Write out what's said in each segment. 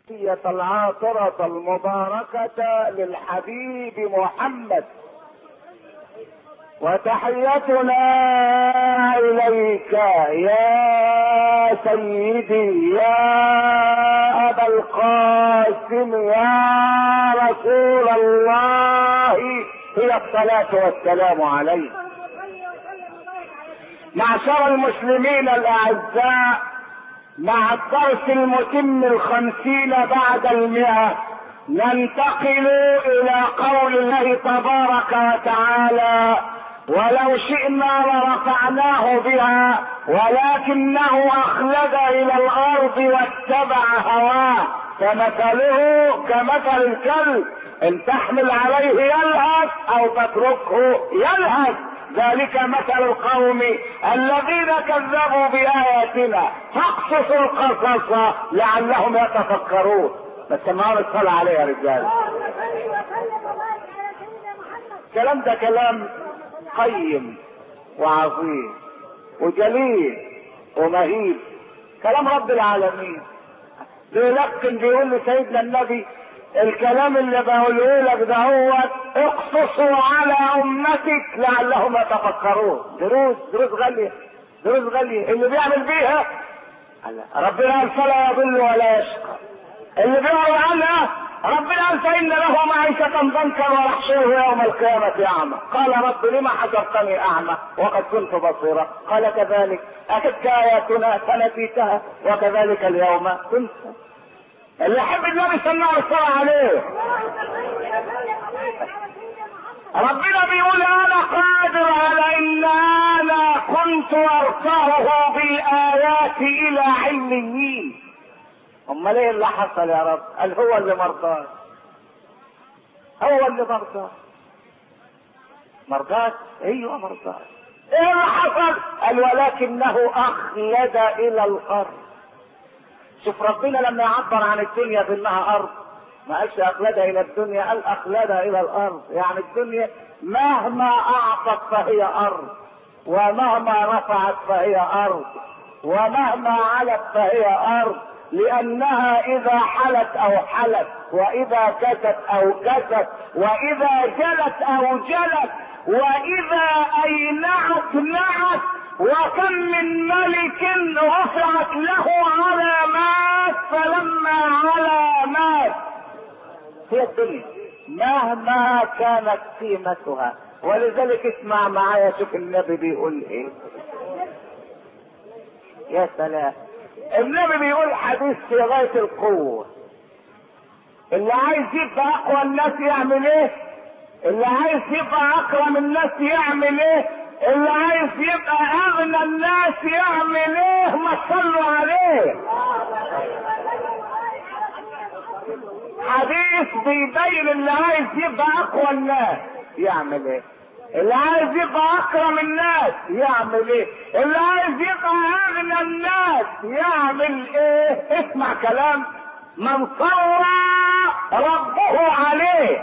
العاطرة المباركة للحبيب محمد، وتحيتنا إليك يا سيدي يا أبا القاسم يا رسول الله، هي الصلاة والسلام عليك. معشر المسلمين الأعزاء، مع الدرس المتم 50 بعد 100 ننتقل إلى قول الله تبارك وتعالى: ولو شئنا لرفعناه بها ولكنه أخلد إلى الأرض واتبع هواه فمثله كمثل الكلب إن تحمل عليه يلهث أو تتركه يلهث، ذلك مثل القوم الذين كذبوا بآياتنا فاقصص القصص لعلهم يتفكرون. بس النهار الصلاة عليه يا رجال. الكلام ده كلام قيم وعظيم وجليل ومهيب، كلام رب العالمين. بيلقن بيقول لسيدنا النبي: الكلام اللي بقوله لك ده هو اقصصه على امتك لعلهم يتفكرون. دروس غالية، دروس غالية اللي بيعمل بيها ربنا قال فلا يضل ولا يشقى، اللي بيعمل عنها ربنا قال فإن له معيشة ضنكا ونحشره يوم القيامة أعمى. قال: رب لما حشرتني أعمى وقد كنت بصيرا؟ قال: كذلك أتتك آياتنا فنسيتها وكذلك اليوم تنسى. اللي يحب النبي صلى الله عليه عليه. ربنا بيقول: انا قادر على ان انا كنت ارفعه بالايات الى عليين. امال ايه اللي حصل يا رب؟ قال: هو اللي مرضاك، هو اللي مرضاك. ايوه مرضاك. ايه اللي حصل؟ قال: ولكنه اخلد الى الارض. شوف ربنا لما يعبر عن الدنيا بانها ارض ما قالش اخلدها الى الدنيا، قال اخلدها الى الارض. يعني الدنيا مهما اعطت فهي ارض، ومهما رفعت فهي ارض، ومهما علت فهي ارض، لانها اذا حلت او حلت، واذا كست او كست، واذا جلت او جلت، واذا اينعت نعت. وكم من ملك رفعت له علامات فلما علامات. هي الدنيا مهما كانت قيمتها. ولذلك اسمع معايا، شوف النبي بيقول ايه. يا سلام، النبي بيقول حديث في غاية القوة: اللي عايز يبقى اقوى الناس يعمل ايه؟ اللي عايز يبقى اكرم الناس يعمل ايه؟ اللي عايز يبقى اغنى الناس يعمل ايه؟ ما صلوا عليه. حديث بيبين اللي عايز يبقى اقوى الناس يعمل ايه، اللي عايز يبقى اكرم الناس يعمل ايه، اللي عايز يبقى اغنى الناس يعمل ايه. اسمع كلام من صلى ربه عليه.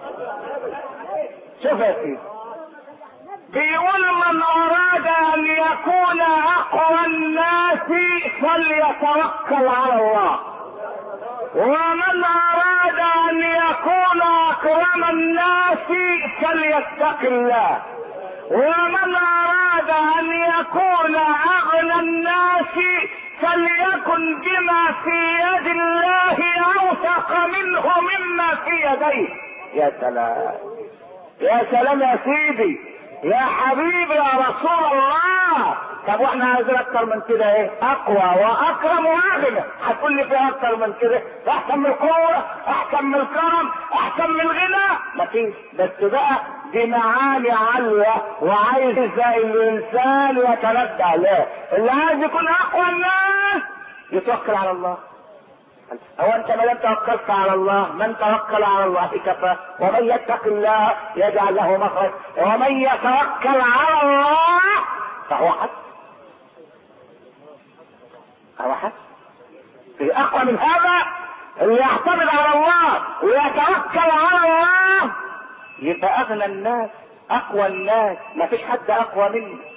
شوف يا سيدي، بيقول: من اراد ان يكون اقوى الناس فليتوكل على الله، ومن اراد ان يكون اكرم الناس فليتق الله، ومن اراد ان يكون اغنى الناس فليكن بما في يد الله اوثق منه مما في يديه. يا سلام يا سلام يا سيدي يا حبيبي يا رسول الله. طب واحنا عايزين اكتر من كده ايه؟ اقوى واكرم واغنى. هتقول لي في اكتر من كده؟ احسن من القوه، احسن من الكرم، احسن من الغنى؟ مفيش. بس بقى دي معاني عاليه وعايز الانسان يتنبه له. اللي عايز يكون اقوى الناس يتوكل على الله. هو انت ما دام توكلت على الله، من توكل على الله كفى، ومن يتق الله يجعل له مخرج، ومن يتوكل على الله فهو حسبه. هو حسبه. في اقوى من هذا؟ اللي يعتمد على الله ويتوكل على الله يبقى اغنى الناس، اقوى الناس، ما فيش حد اقوى منه.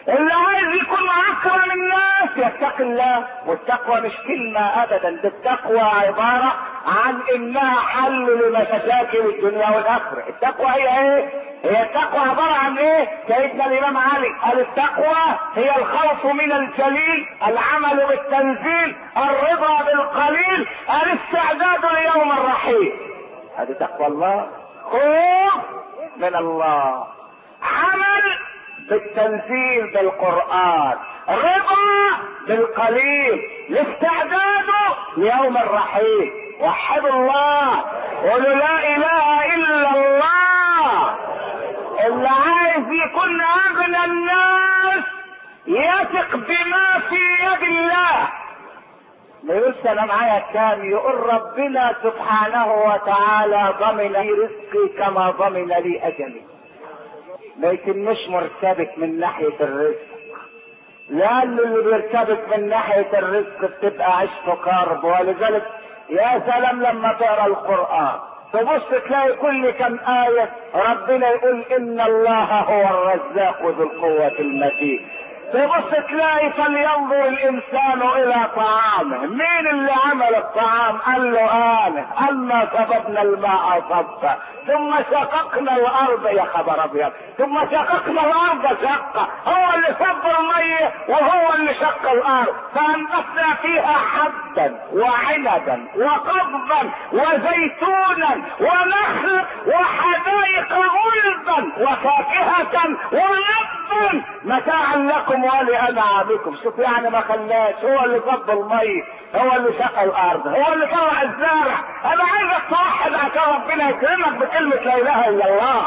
اللي عايز يكون اكرم الناس يتقي الله. والتقوى مش كلمة ابدا، ده التقوى عبارة عن انها حل لمشاكل الدنيا والاخرة. التقوى هي ايه؟ هي التقوى عبارة عن ايه؟ سيدنا الامام علي قال التقوى هي الخوف من الجليل، العمل بالتنزيل، الرضا بالقليل، الاستعداد ليوم الرحيل. هذه تقوى الله، خوف من الله، عمل بالتنزيل بالقرآن، رضا بالقليل، الاستعداد ليوم الرحيل. وحدوا الله، قولوا لا اله الا الله. اللي عايز يكون اغنى الناس يثق بما في يد الله. ما يقولش انا معايا كام، يقول ربنا سبحانه وتعالى ضمن لي رزقي كما ضمن لي اجلي. ما يتمش مرتبك من ناحية الرزق، لأن اللي بيرتبك من ناحية الرزق بتبقى عشت كرب. ولذلك يا سلام لما تقرا القرآن تبص تلاقي كل كم آية ربنا يقول إن الله هو الرزاق ذو القوة المتين. تبص تلاقي فلينظر الانسان الى طعامه. مين اللي عمل الطعام؟ قال له انا سببنا الماء صبا ثم شققنا الارض، يا خبر ابيض، ثم شققنا الارض شقه. هو اللي صب الميه وهو اللي شق الارض، فانبتنا فيها حبا وعنبا وقضبا وزيتونا ونخل وحدائق غلبا وفاكهه ونبا متاعا لكم ولأنعامكم. شوف يعني ما خلاش، هو اللي صب المي، هو اللي شق الارض، هو اللي طلع الزرع. انا عايزك توحد عشان ربنا يكرمك بكلمة لا اله الا الله.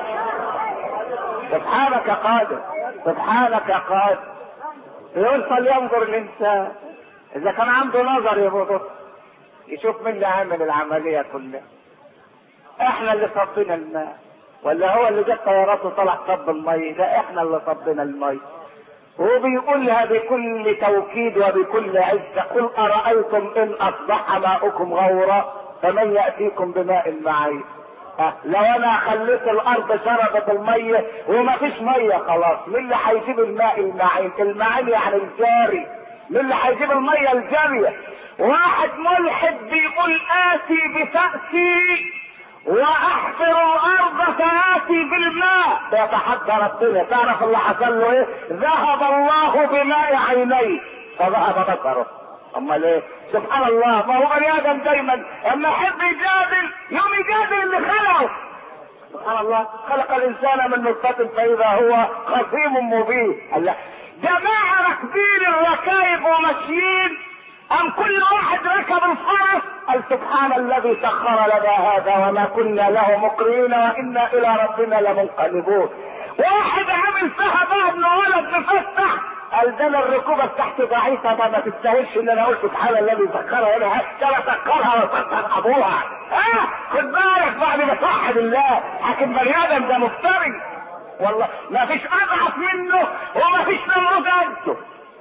سبحانك يا قادر، سبحانك يا قادر. يقول فلينظر الانسان، اذا كان عنده نظر يبص يشوف مين اللي عامل العملية كلها. احنا اللي صبينا الماء ولا هو اللي جاب طيارات وطلع صب المي؟ ده احنا اللي صبينا المي. وبيقولها بكل توكيد وبكل عزة: قل أرأيتم إن أصبح ماؤكم غورا فمن يأتيكم بماء معين. لو أنا خليت الأرض شربت المية وما فيش مية خلاص، مين اللي هيجيب الماء المعين؟ المعين يعني الجاري. مين اللي هيجيب المية الجارية؟ واحد ملحد بيقول آتي بفأسي واحفر الارض فاتي بالماء، بيتحدى ربنا. تعرف اللي حصل له ايه؟ ذهب الله بماء عينيه فذهب بصره. امال ايه؟ سبحان الله. ما هو بني ادم دايما اما يحب يجادل يوم يجادل اللي خلقه. سبحان الله، خلق الانسان من نطفة فاذا هو خصيم مبين. الله، جماعة راكبين الركائب وماشيين، ام كل واحد ركب الفرس قال سبحان الذي سخر لنا هذا وما كنا له مقرنين وانا الى ربنا لمنقلبون. واحد عامل فيها بقى ابن ولد مفتح قال ده الركوبه بتاعتي ضعيفه ما تستاهلش ان انا اقول سبحان الذي سخرها لنا، كما سخرها وسخر ابوها. خد بالك بعد ما توحد الله. حاكم بني ادم ده مفتري والله، ما فيش اضعف منه وما فيش نمرود قده.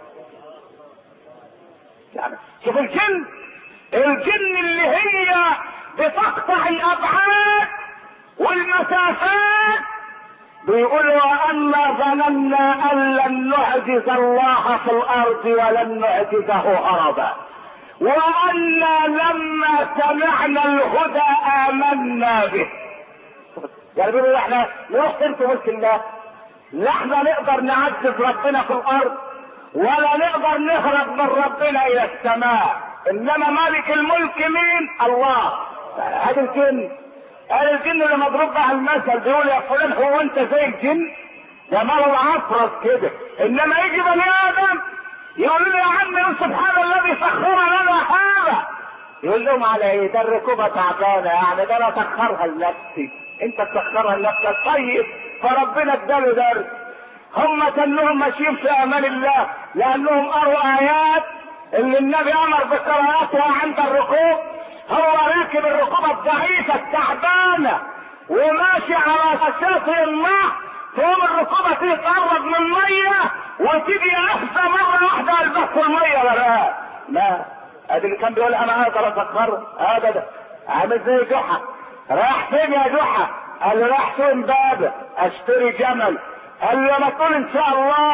يعني شوف الجن اللي هي بتقطع الابعاد والمسافات، بيقولوا وأنا ظننا ان لن نعجز الله في الارض ولن نعجزه هربا، وأنا لما سمعنا الهدى آمنا به. يعني بيقولوا احنا نروح تنتوا ملك الله، لا احنا نقدر نعجز ربنا في الارض ولا نقدر نهرب من ربنا الى السماء، انما مالك الملك مين؟ الله. هذا الجن، هذا الجن اللي مضروب على المثل بيقول يا فلان هو انت زي الجن؟ ده ماله عفرس كده. انما يجي بني ادم يقول له يا عم سبحان الذي سخر لنا هذا، يقول لهم على ايه؟ ده الركوبه تعبانه، يعني ده انا سخرها لنفسي، انت تسخرها لنفسك. طيب فربنا اداله درس. هم كانهم ماشيين في امان الله لانهم قروا ايات اللي النبي امر بقراءتها عند الركوب. هو راكب الركوبه الضعيفه التعبانه وماشي على شاطئ الماء، تقوم الركوبه تقرب من الميه وتيجي نفسها مره واحده البس الميه ولا لا. ادي اللي كان بيقول انا اقدر اسخره. هذا ده عامل زي جحا. رايح فين يا جحا؟ قال له رايح فين بابا اشتري جمل. قال له ما تقول ان شاء الله.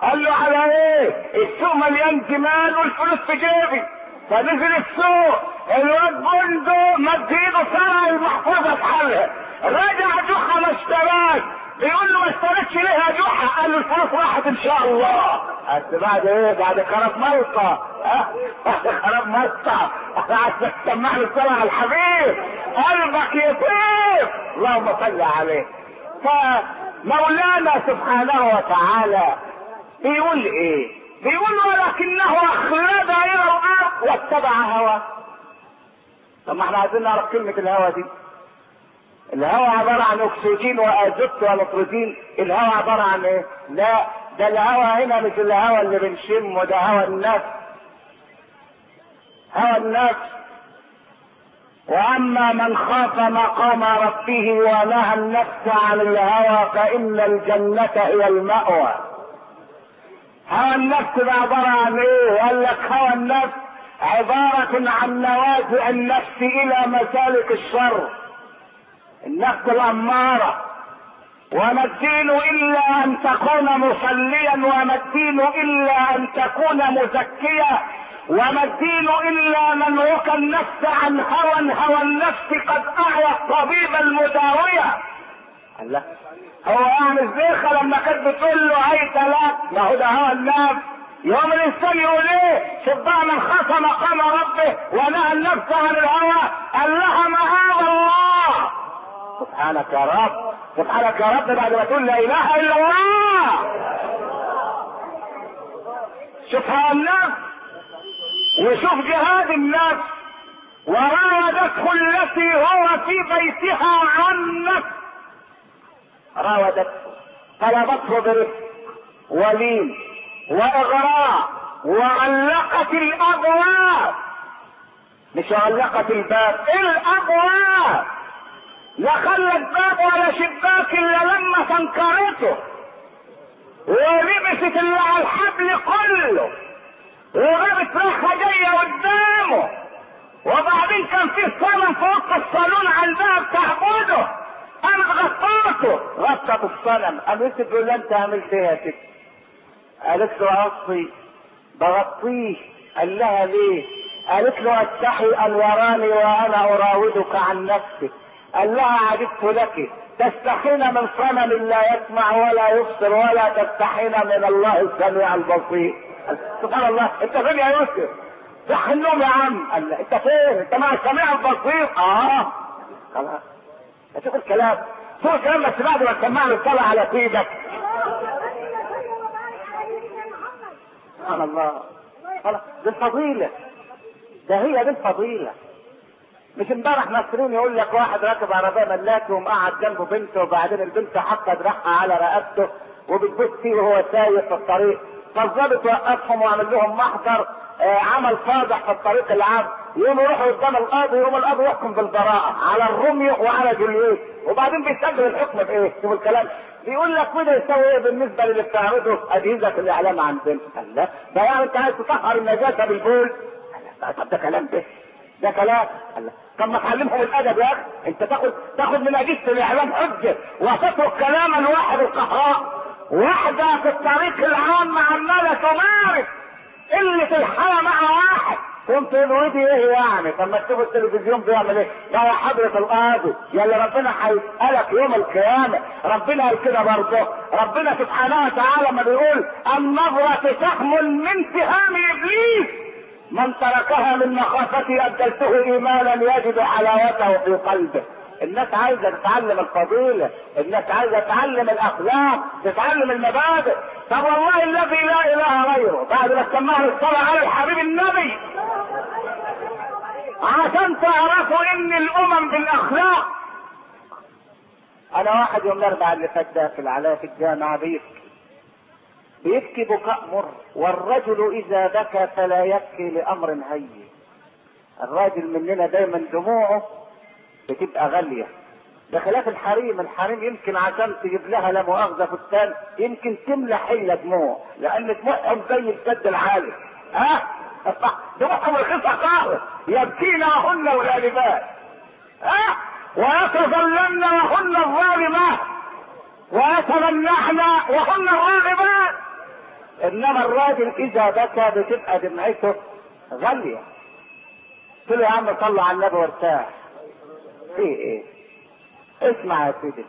قال له على ايه؟ السوق مليان جمال والفلوس في جيبي. فنزل السوق، الواد بندق مد ايده سرق المحفظه في حالها، رجع جحا ما اشتراش. بيقول له ما اشتريتش ليه يا جحا؟ قال له الفلوس راحت ان شاء الله. بس بعد ايه؟ بعد خراب ملطه. بعد خراب ملطه عايزك تسمع له الصلاه على الحبيب، قلبك يطيب. اللهم صل عليه. فمولانا سبحانه وتعالى بيقول ايه؟ بيقول ولكنه اخلد الى الارض واتبع هواه. طب ما احنا عايزين نعرف كلمة الهوى دي. الهوى عبارة عن اكسجين وازوت ونيتروجين. الهوى عبارة عن ايه؟ لا، ده الهوى هنا مش الهوى اللي بنشمه، ده هوى النفس. هوى النفس. واما من خاف مقام ربه ونهى النفس عن الهوى فان الجنة هي المأوى. هوى النفس ده عبارة عن ايه؟ قال لك هوى النفس عبارة عن نوازع النفس الى مسالك الشر. النفس الامارة. وما الدين الا ان تكون مصليا، وما الدين الا ان تكون مزكيا، وما الدين الا منعك النفس عن هوى النفس قد اعيا الطبيب المداوية. الله، هو يعني الزيخة لما كانت بتقول له هيت لك، ما هو ده هوى النفس. يوم الانسان يقول ايه؟ شوف بقى من خاف مقام ربه ونهى النفس عن الهوى قال لها معاذ الله. سبحانك يا رب، سبحانك يا رب، بعد ما تقول لا اله الا الله. شوف هوى النفس وشوف جهاد النفس. وراودته التي هو في بيتها عن نفس. راودته، طلبته برفق ولين واغراء، وغلقت الابواب. مش غلقت الباب، الابواب. لا خلت باب ولا شباك الا لما تنكرته، ولبست اللي على الحبل كله، وجابت ريحه جايه قدامه. وبعدين كان في صنم في وسط الصالون عندها بتعبده، قامت غطته، غطت الصنم. قامت تقول له انت عملت ايه يا ست؟ قالت له اغطي. بغطيه. قال لها ليه؟ قالت له استحي ان يراني وانا اراودك عن نفسي. قال لها عجبت لك، تستحين من صنم لا يسمع ولا يبصر، ولا تستحين من الله السميع البصير. سبحان الله. انت فين يا يوسف؟ صح النوم يا عم. قال له انت فين؟ انت مع السميع البصير. خلاص. شوف الكلام، شوف الكلام. بس بعد ما تسمع له الصلاة على سيدك. سبحان الله. خلاص، دي الفضيلة، ده هي دي الفضيلة. مش امبارح ناصرين يقول لك واحد راكب عربيه ملاكي ومقعد جنبه بنته، وبعدين البنت حاطه دراعها على رقبته وبتبص فيه وهو سايق في الطريق، فالظابط وقفهم وعمل لهم محضر، عمل فاضح في الطريق العام. يقوموا يروحوا قدام القاضي، يقوم القاضي يحكم بالبراءه على الروميو وعلى جولييت، وبعدين بيسجل الحكم بايه؟ شوفوا الكلام. بيقول لك كده يسوي ايه بالنسبه للي بتعرضه اجهزه الاعلام عندنا؟ قال لا، ده يعني انت عايز تطهر النجاسه بالبول؟ طب ده كلام ده كلام. الله، طب ما تعلمهم الادب يا اخي. انت تاخد من اجهزه الاعلام حجه وتترك كلام الواحد القهار. واحده في الطريق العام عماله تمارس قله الحياه مع واحد، كنت ودي ايه يعني؟ طب ما تشوف التلفزيون بيعمل ايه؟ يا حضرة القاضي يا اللي ربنا هيسألك يوم القيامة. ربنا قال كده برضه، ربنا سبحانه وتعالى ما بيقول النظرة سهم من سهام ابليس، من تركها من مخافتي ابدلته ايمانا يجد حلاوته في قلبه. الناس عايزه تتعلم الفضيله، الناس عايزه تتعلم الاخلاق، تتعلم المبادئ. طب والله الذي لا اله غيره، بعد ما سمعنا الصلاه على الحبيب النبي عشان تعرفوا ان الامم بالاخلاق. انا واحد يوم الاربعاء اللي فات ده في العلاء في الجامعه بيبكي بكاء مر، والرجل اذا بكى فلا يبكي لامر هين. الراجل مننا دايما دموعه بتبقى غاليه، بخلاف الحريم. الحريم يمكن عشان تجيب لها لا مؤاخذه فستان يمكن تملى حله دموع، لان دموعهم زي السد العالي. دموعهم رخيصه خالص، يبكينهن والغالبات ويتظلمن وهن الظالمات ويتمنحن وهن الراغبات. انما الراجل اذا بكى بتبقى دمعته غاليه. قلت له يا عم صل على النبي وارتاح. في ايه؟ اسمع يا سيدي،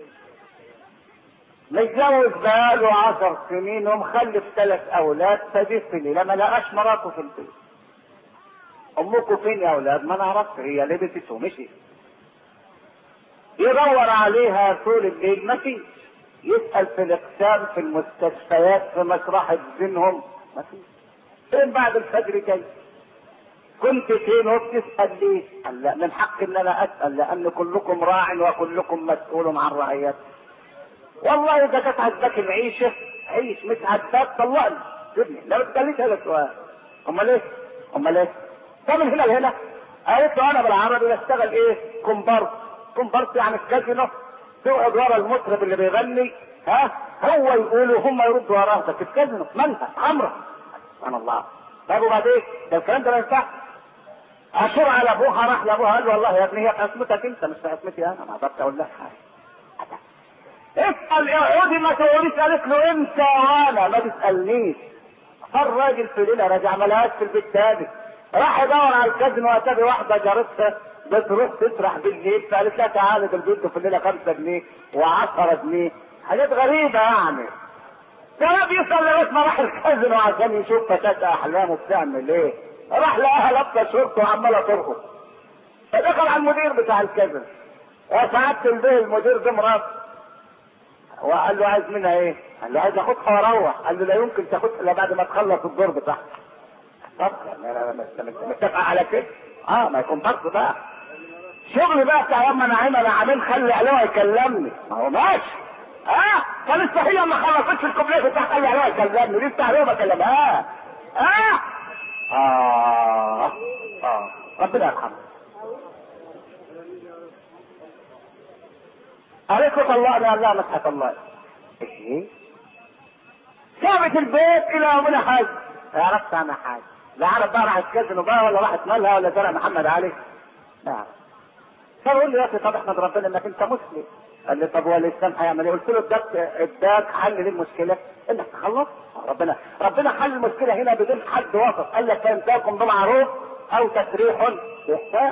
متجوز بقاله 10 سنين ومخلف 3 اولاد، فدفني لما لقاش مراته في البيت. امكم فين يا اولاد؟ ما نعرفش، هي لبست ومشي. يدور عليها طول الليل ما فيش، يسأل في الاقسام، في المستشفيات، في مشرحة دينهم ما فيش. فين بعد الفجر جاي؟ كنت فين وبتسأل ليه؟ قال لا، من حق ان انا اسأل لان كلكم راع وكلكم مسؤول عن رعيته. والله اذا كانت عجبك العيشة عيش، مش عجبك طلقني سيبني، لا بتسأليش هذا السؤال. امال ايه؟ امال ايه؟ طب من هنا لهنا قالت له انا بالعربي بشتغل ايه؟ كومبارس. كومبارس يعني الكازينو، تقعد ورا المطرب اللي بيغني، هو يقول وهم يردوا وراه. ده في الكازينو مالها عمره. سبحان الله. طب وبعدين ده الكلام ده ما ينفعش. اشور على ابوها، راح لابوها قال له والله يا ابني هي في عصمتك انت مش في عصمتي انا، ما اقدرش اقول لك حاجه. اسال اقعدي ما تقوليش. قالت له انت وانا ما تسالنيش. فالراجل في ليله رجع ما لقاش في البيت تاني، راح يدور على الكازينو واتابع واحده جارتها بتروح تسرح بالليل، فقالت لها تعالى ده البيت في الليله 5 جنيه و10 جنيه، حاجات غريبه يعني. كان بيسال لغايه ما راح الكازينو عشان يشوف فتاه احلامه بتعمل ايه، راح لقاها لابسه شورت وعماله ترقص. فدخل على المدير بتاع الكازينو، وسعادة البيه المدير ده مرات، وقال له عايز منها ايه؟ قال له عايز اخدها واروح. قال له لا يمكن تاخدها الا بعد ما تخلص الدور بتاعها. طب انا متفق على كده؟ ما يكون برضه بقى شغل بقى بتاع ياما نعيمه نعمين خلي علوها يكلمني. ما هو ماشي. فلسه هي ما خلصتش الكوبليه بتاع خلي علوها يكلمني، لسه علوها بكلمها. ربنا يرحمه. قالت له طلقني. قال لا مش هطلقني. ايه؟ سابت البيت الى يومنا حاجه. عرفت انا حاجه؟ لا عرف بقى راحت كازينو بقى ولا راحت مالها ولا زرع محمد علي. لا. فقول لي يا اخي طب احمد ربنا انك انت مسلم. قال لي طب هو الاسلام هيعمل ايه؟ قلت له اداك حل للمشكله انك تخلص. ربنا حل المشكله هنا بدون حد وسط. قال لك فانتاكم بمعروف او تسريح باحسان.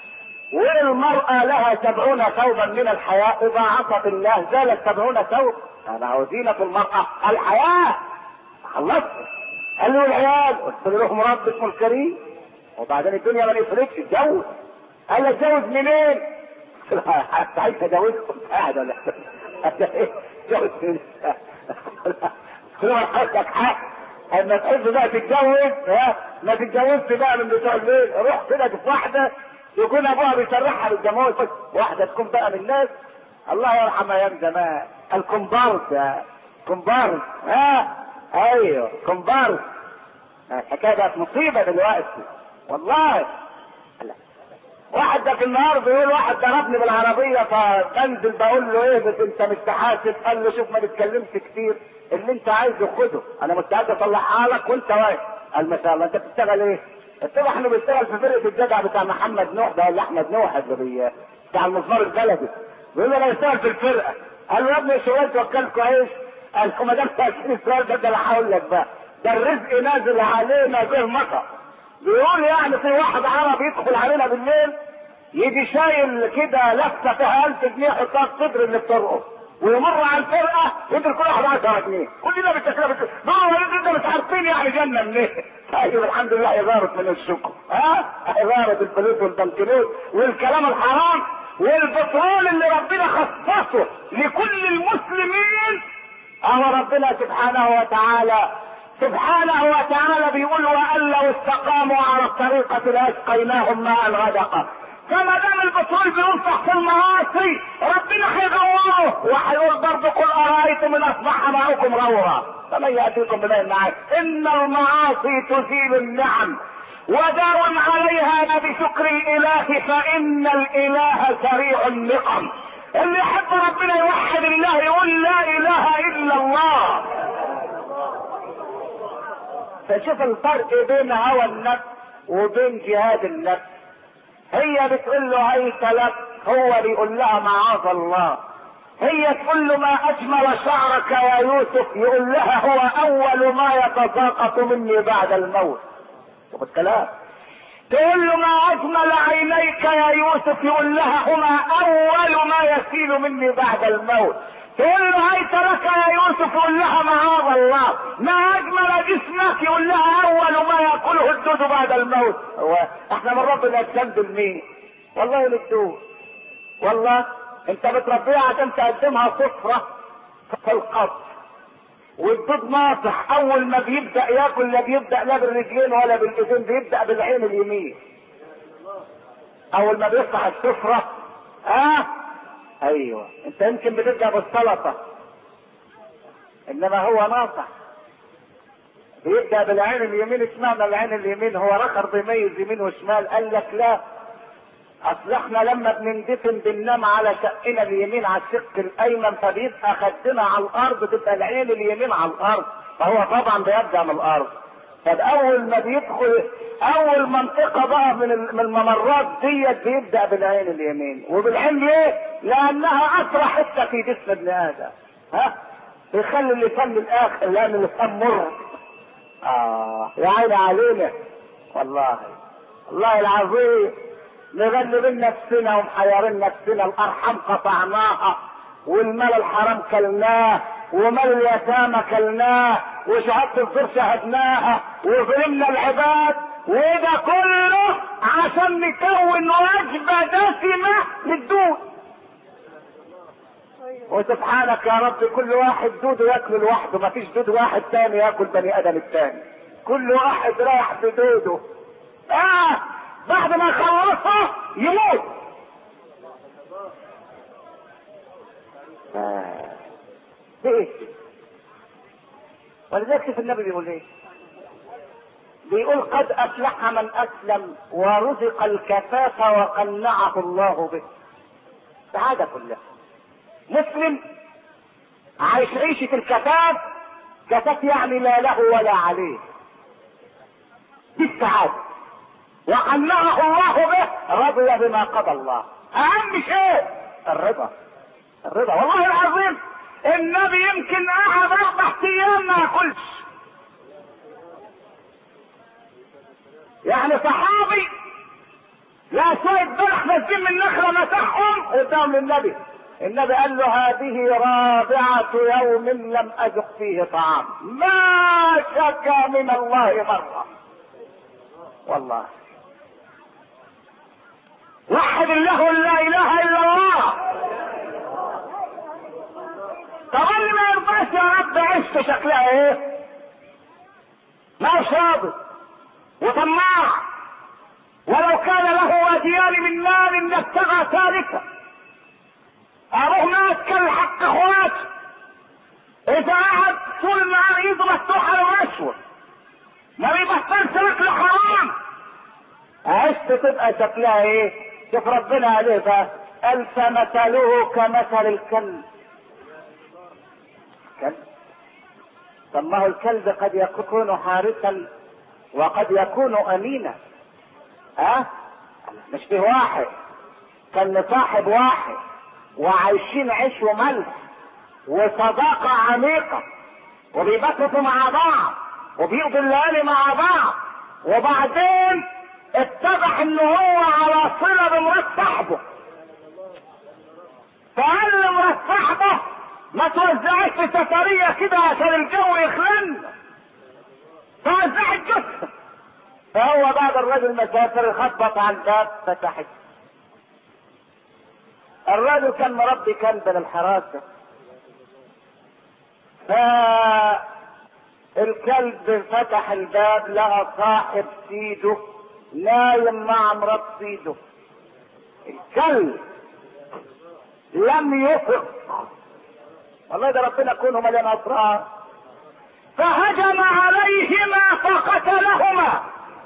والمرأة لها 70 ثوبا من الحياء، اذا عصت الله زالت 70 ثوب. هذا زينة المرأة الحياء. خلصت. قال له العيال، قلت له لهم رب اسمه الكريم. وبعدين الدنيا ما نفرقش اتجوز. قال لي اتجوز منين؟ حتى عايز اتجوزكم قاعد ولا ايه؟ اتجوز منين؟ قلت له حضرتك حق، اما تحب بقى تتجوز ما تتجوزش بقى من بتوع الليل، روح كده في واحده يكون ابوها بيسرحها بالجمال، واحده تكون بقى من الناس الله يرحم ايام زمان الكومبارس. كومبارس ايوه كومبارس. الحكايه بقت مصيبه دلوقتي والله. واحد ده في النهار بيقول واحد ضربني بالعربيه، فبنزل بقول له ايه بس انت مش تحاسب؟ قال له شوف ما تتكلمش كتير، اللي انت عايزه خده، انا مستعد اصلحها لك وانت واقف. قال ما شاء الله انت بتشتغل ايه؟ قلت له احنا بنشتغل في فرقه الجدع بتاع محمد نوح ده ولا احمد نوح اللي بتاع المزمار البلدي. بيقول له انا بشتغل في الفرقه. قال له يا ابني شغال توكل كويس. قال له ما دام سالتني السؤال ده انا هقول لك بقى، ده الرزق نازل علينا زي المطر. بيقول يعني في واحد عربي يدخل علينا بالليل يجي شايل كده لفه فيها 1000 جنيه يحطها في صدر اللي بترقص، ويمر على الفرقه يدي كل واحد 10 جنيه. كلنا بالتكلفه دول مش عارفين يعني جنه منين. طيب الحمد لله إدارة من الشكر. إدارة الفلوس والبنكنوت والكلام الحرام والبترول اللي ربنا خصصه لكل المسلمين. ربنا سبحانه وتعالى بيقول وأن لو استقاموا على الطريقة لأسقيناهم ماء غدقا. فما دام البترول بينفق في المعاصي ربنا هيغوره وهيقول برضه قل أرأيتم إن أصبح ماؤكم غورا فمن يأتيكم بماء معين. إن المعاصي تزيل النعم ودار عليها بشكر الإله فإن الإله سريع النقم. اللي يحب ربنا يوحد الله يقول لا إله إلا الله. فشوف الفرق بين هوى النفس وبين جهاد النفس. هي بتقول له هيت لك، هو بيقول لها معاذ الله. هي تقول له ما اجمل شعرك يا يوسف، يقول لها هو اول ما يتساقط مني بعد الموت. شوف الكلام. تقول له ما اجمل عينيك يا يوسف، يقول لها هما اول ما يسيل مني بعد الموت. تقول له هيت لك يا يوسف، يقول لها معاذ الله. ما اجمل جسمك، يقول لها اول ما ياكله الدود بعد الموت. هو احنا من ربنا نتسندل مين؟ والله للدود. والله انت بتربيها عشان تقدمها صفرة في القبر، والدود ناصح اول ما بيبدأ ياكل لا بيبدأ لا بالرجلين ولا بالايدين، بيبدأ بالعين اليمين. اول ما بيفتح السفرة ايوه انت يمكن بتبدأ بالسلطة، انما هو ناصح بيبدأ بالعين اليمين. اشمعنى العين اليمين؟ هو رخر بيميز يمين وشمال. قال لك لا، اصل احنا لما بنندفن بننام على شقنا اليمين على الشق الايمن، فبيبقى خدنا على الارض، تبقى العين اليمين على الارض، فهو طبعا بيبدا من الارض. طب اول ما بيدخل اول منطقه بقى من الممرات ديت بيبدا بالعين اليمين. وبالعين ليه؟ لانها اسرع حته في جسم ابن ادم. بيخلي اللسان للاخر، لان اللسان مر. يا عيني علينا والله، والله العظيم نغلبين نفسنا ومحيرين نفسنا. الارحام قطعناها، والمال الحرام كلناه، ومال اليتامى كلناه، وشهادة الزور شهدناها، وظلمنا العباد، وده كله عشان نكون وجبة دسمة للدود. وسبحانك يا رب كل واحد دوده ياكل لوحده، مفيش دود واحد تاني ياكل بني ادم التاني، كل واحد رايح بدوده. بعد ما يخلصه يموت. ايه؟ ولذلك في النبي بيقول ايه؟ بيقول قد افلح من اسلم ورزق الكفاف وقنعه الله به. السعادة كلها. مسلم عايش عيشة الكفاف، كفاف يعني لا له ولا عليه، دي السعادة. وقنعه الله به، رضي بما قضى الله. اهم شيء الرضا. الرضا. والله العظيم النبي يمكن قعد 4 ايام ما ياكلش. يعني صحابي لا شوية بلح نازلين من نخلة مسحهم قدام النبي. النبي قال له هذه رابعة يوم لم أذق فيه طعام، ما شكى من الله مرة. والله وحد الله لا اله الا الله. طب اللي ما يرضاش يا رب عيشته شكلها ايه؟ ما شاطر وطماع، ولو كان له واديان من مال لابتغى ثالثا. ابوه ماسك الحق اخواته، اذا قعد طول النهار ايده مفتوحه للرشوه، ما بيبطلش اكل حرام، عشت تبقى شكلها ايه؟ شوف ربنا عليه بقى، قال فمثله كمثل الكلب. كلب؟ طب ما هو الكلب قد يكون حارسا وقد يكون امينا. مش فيه واحد كان مصاحب واحد وعايشين عيش وملح وصداقة عميقة، وبيبسطوا مع بعض وبيقضوا الليالي مع بعض، وبعدين اتضح ان هو على صلة بمرات صاحبه، فقال لمرات صاحبه ما توزعش في سفرية كده عشان الجو يخلن، فوزعت جثة. فهو بعد الرجل مسافر خبط على الباب فتحت. الرجل كان مربي كلب للحراسة، فالكلب فتح الباب لقى صاحب سيده نايم مع مرات سيده. الكلب لم يفق، والله ده ربنا كونه مليان اسرار، فهجم عليهما فقتلهما.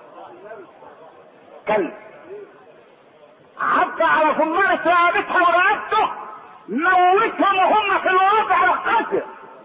كلب عض على ثمار ثابتها ورقبته، موتهم وهم في الوضع القتل.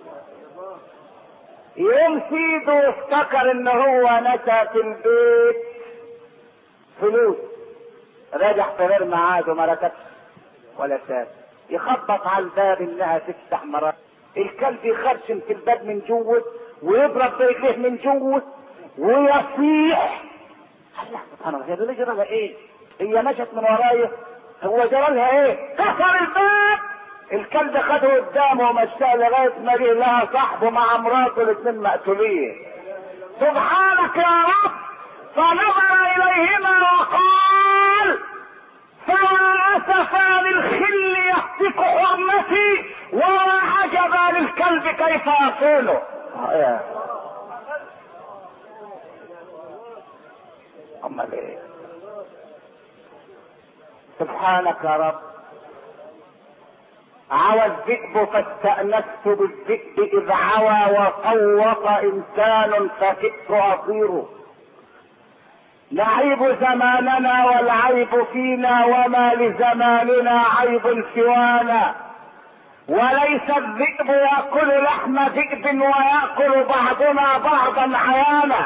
يوم سيده افتكر ان هو نسى في البيت فلوس، رجع في غير ميعاده، ما ركبش ولا ساب. يخبط على الباب انها تفتح مرات، الكلب يخرشم في الباب من جوه ويضرب برجليه من جوه ويصيح. الله سبحان الله، هي دي جرى لها ايه؟ هي مشت من ورايا، هو جرى لها ايه؟ كسر الباب. الكلب خده قدامه ومشاه لغايه ما جه لها صاحبه مع مراته الاثنين مقتولين. سبحانك يا رب. فنظر اليهما وقال فيا اسفا للخل يهتك حرمتي ولا عجبا للكلب كيف يصونه. امال ايه؟ سبحانك يا رب. عوى الذئب فاستأنست بالذئب إذ عوى وصوت إنسان فكئت أطير. نعيب زماننا والعيب فينا وما لزماننا عيب سوانا. وليس الذئب يأكل لحم ذئب ويأكل بعضنا بعضا عيانا.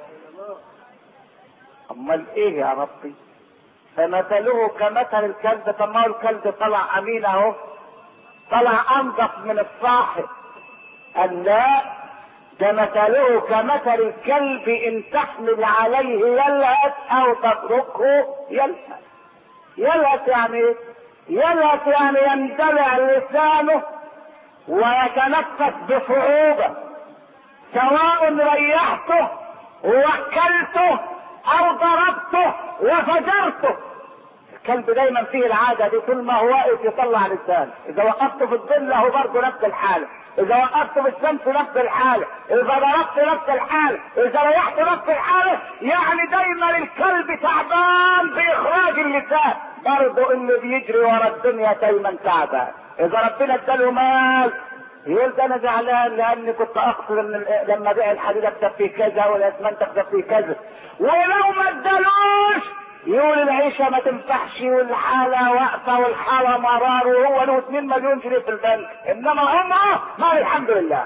أمال إيه يا ربي؟ فمثله كمثل الكلب. طب ما هو الكلب طلع أمين أهو، طلع انضف من الصاحب. قال لا، ده مثله كمثل الكلب ان تحمل عليه يلهث او تتركه يلهث. يلهث يعني ايه؟ يلهث يعني يندلع لسانه ويتنفس بصعوبة، سواء ريحته ووكلته او ضربته وفجرته. الكلب دايما فيه العاده دي، طول ما هو واقف يطلع لسانه. اذا وقفته في الظل هو برضه نفس الحاله، اذا وقفته في الشمس نفس الحاله، اذا ضربته نفس الحاله، اذا ريحته نفس الحاله. يعني دايما الكلب تعبان باخراج اللسان. برضه اللي بيجري ورا الدنيا دايما تعبان. اذا ربنا اداله مال يقول ده انا زعلان لاني كنت اقصد ان لما بيع الحديد اكسب فيه كذا والاسمنت اكسب فيه كذا. ولو ما ادالوش يقول العيشه ما تنفعش والحاله واقفه والحاله مرار وهو له 2 مليون جنيه في البنك، انما هم ما الحمد لله.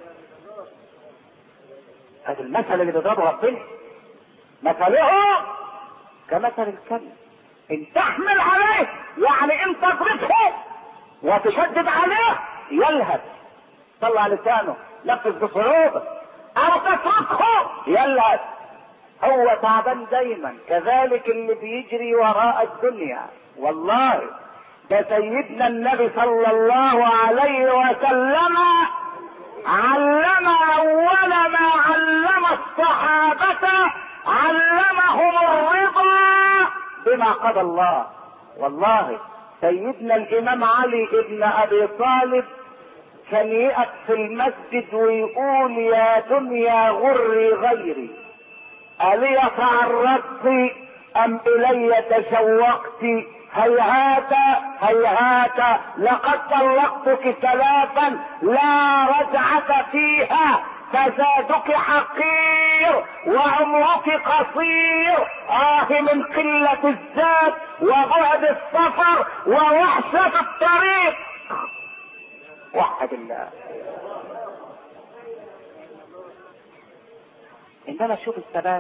هذا المثل اللي بيضربه ربنا، مثله كمثل الكلب ان تحمل عليه يعني ان تضربه وتشدد عليه يلهث، طلع لسانه نفس بصعوبه، او تتركه يلهث، هو تعبان دايما. كذلك اللي بيجري وراء الدنيا. والله ده سيدنا النبي صلى الله عليه وسلم علم اول ما علم الصحابة، علمهم الرضا بما قضى الله. والله سيدنا الامام علي ابن ابي طالب كان يقف في المسجد ويقول يا دنيا غري غيري، ألي تعرضت أم إلي تشوقت؟ هيهات هيهات لقد طلقتك 3 لا رجعة فيها، فزادك حقير وعمرك قصير. من قلة الزاد وبعد السفر ووحشة الطريق. وحد الله. انما شوف الثبات،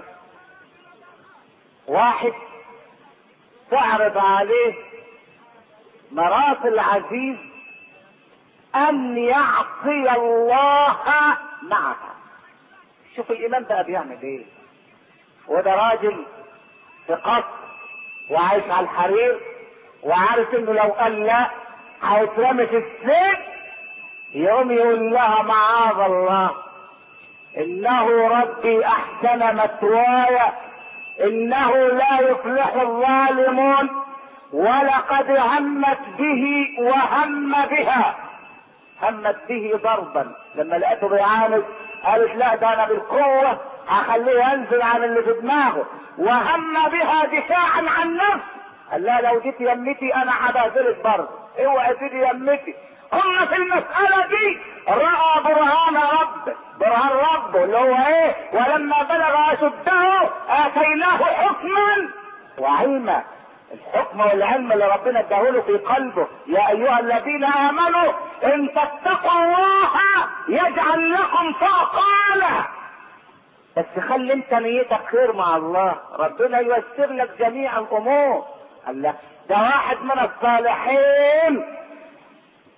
واحد تعرض عليه مرات العزيز ان يعصي الله معها. شوف الامام بقى بيعمل ايه. وده راجل في قصر وعايش على الحرير وعارف انه لو قال لا هيترمي في السجن، يقوم يقول لها معاذ الله انه ربي احسن مثواي، انه لا يفلح الظالمون، ولقد همت به وهم بها. همت به ضربا، لما لقيته بيعاند قالت لا ده انا بالقوة هخليه ينزل عن اللي في دماغه. وهم بها دفاعا عن نفسه، قال لا لو جيت يمتي انا هبهدلك برضه، اوعى تيجي يمتي. قلنا في المسألة دي رأى برهان ربه، برهان ربه اللي هو ايه؟ ولما بلغ اشده اتيناه حكما وعلما. الحكم والعلم اللي ربنا اداهوله في قلبه. يا ايها الذين امنوا ان تتقوا الله يجعل لكم فرقانا. بس خلي انت نيتك خير مع الله، ربنا ييسر لك جميع الامور. الله، ده واحد من الصالحين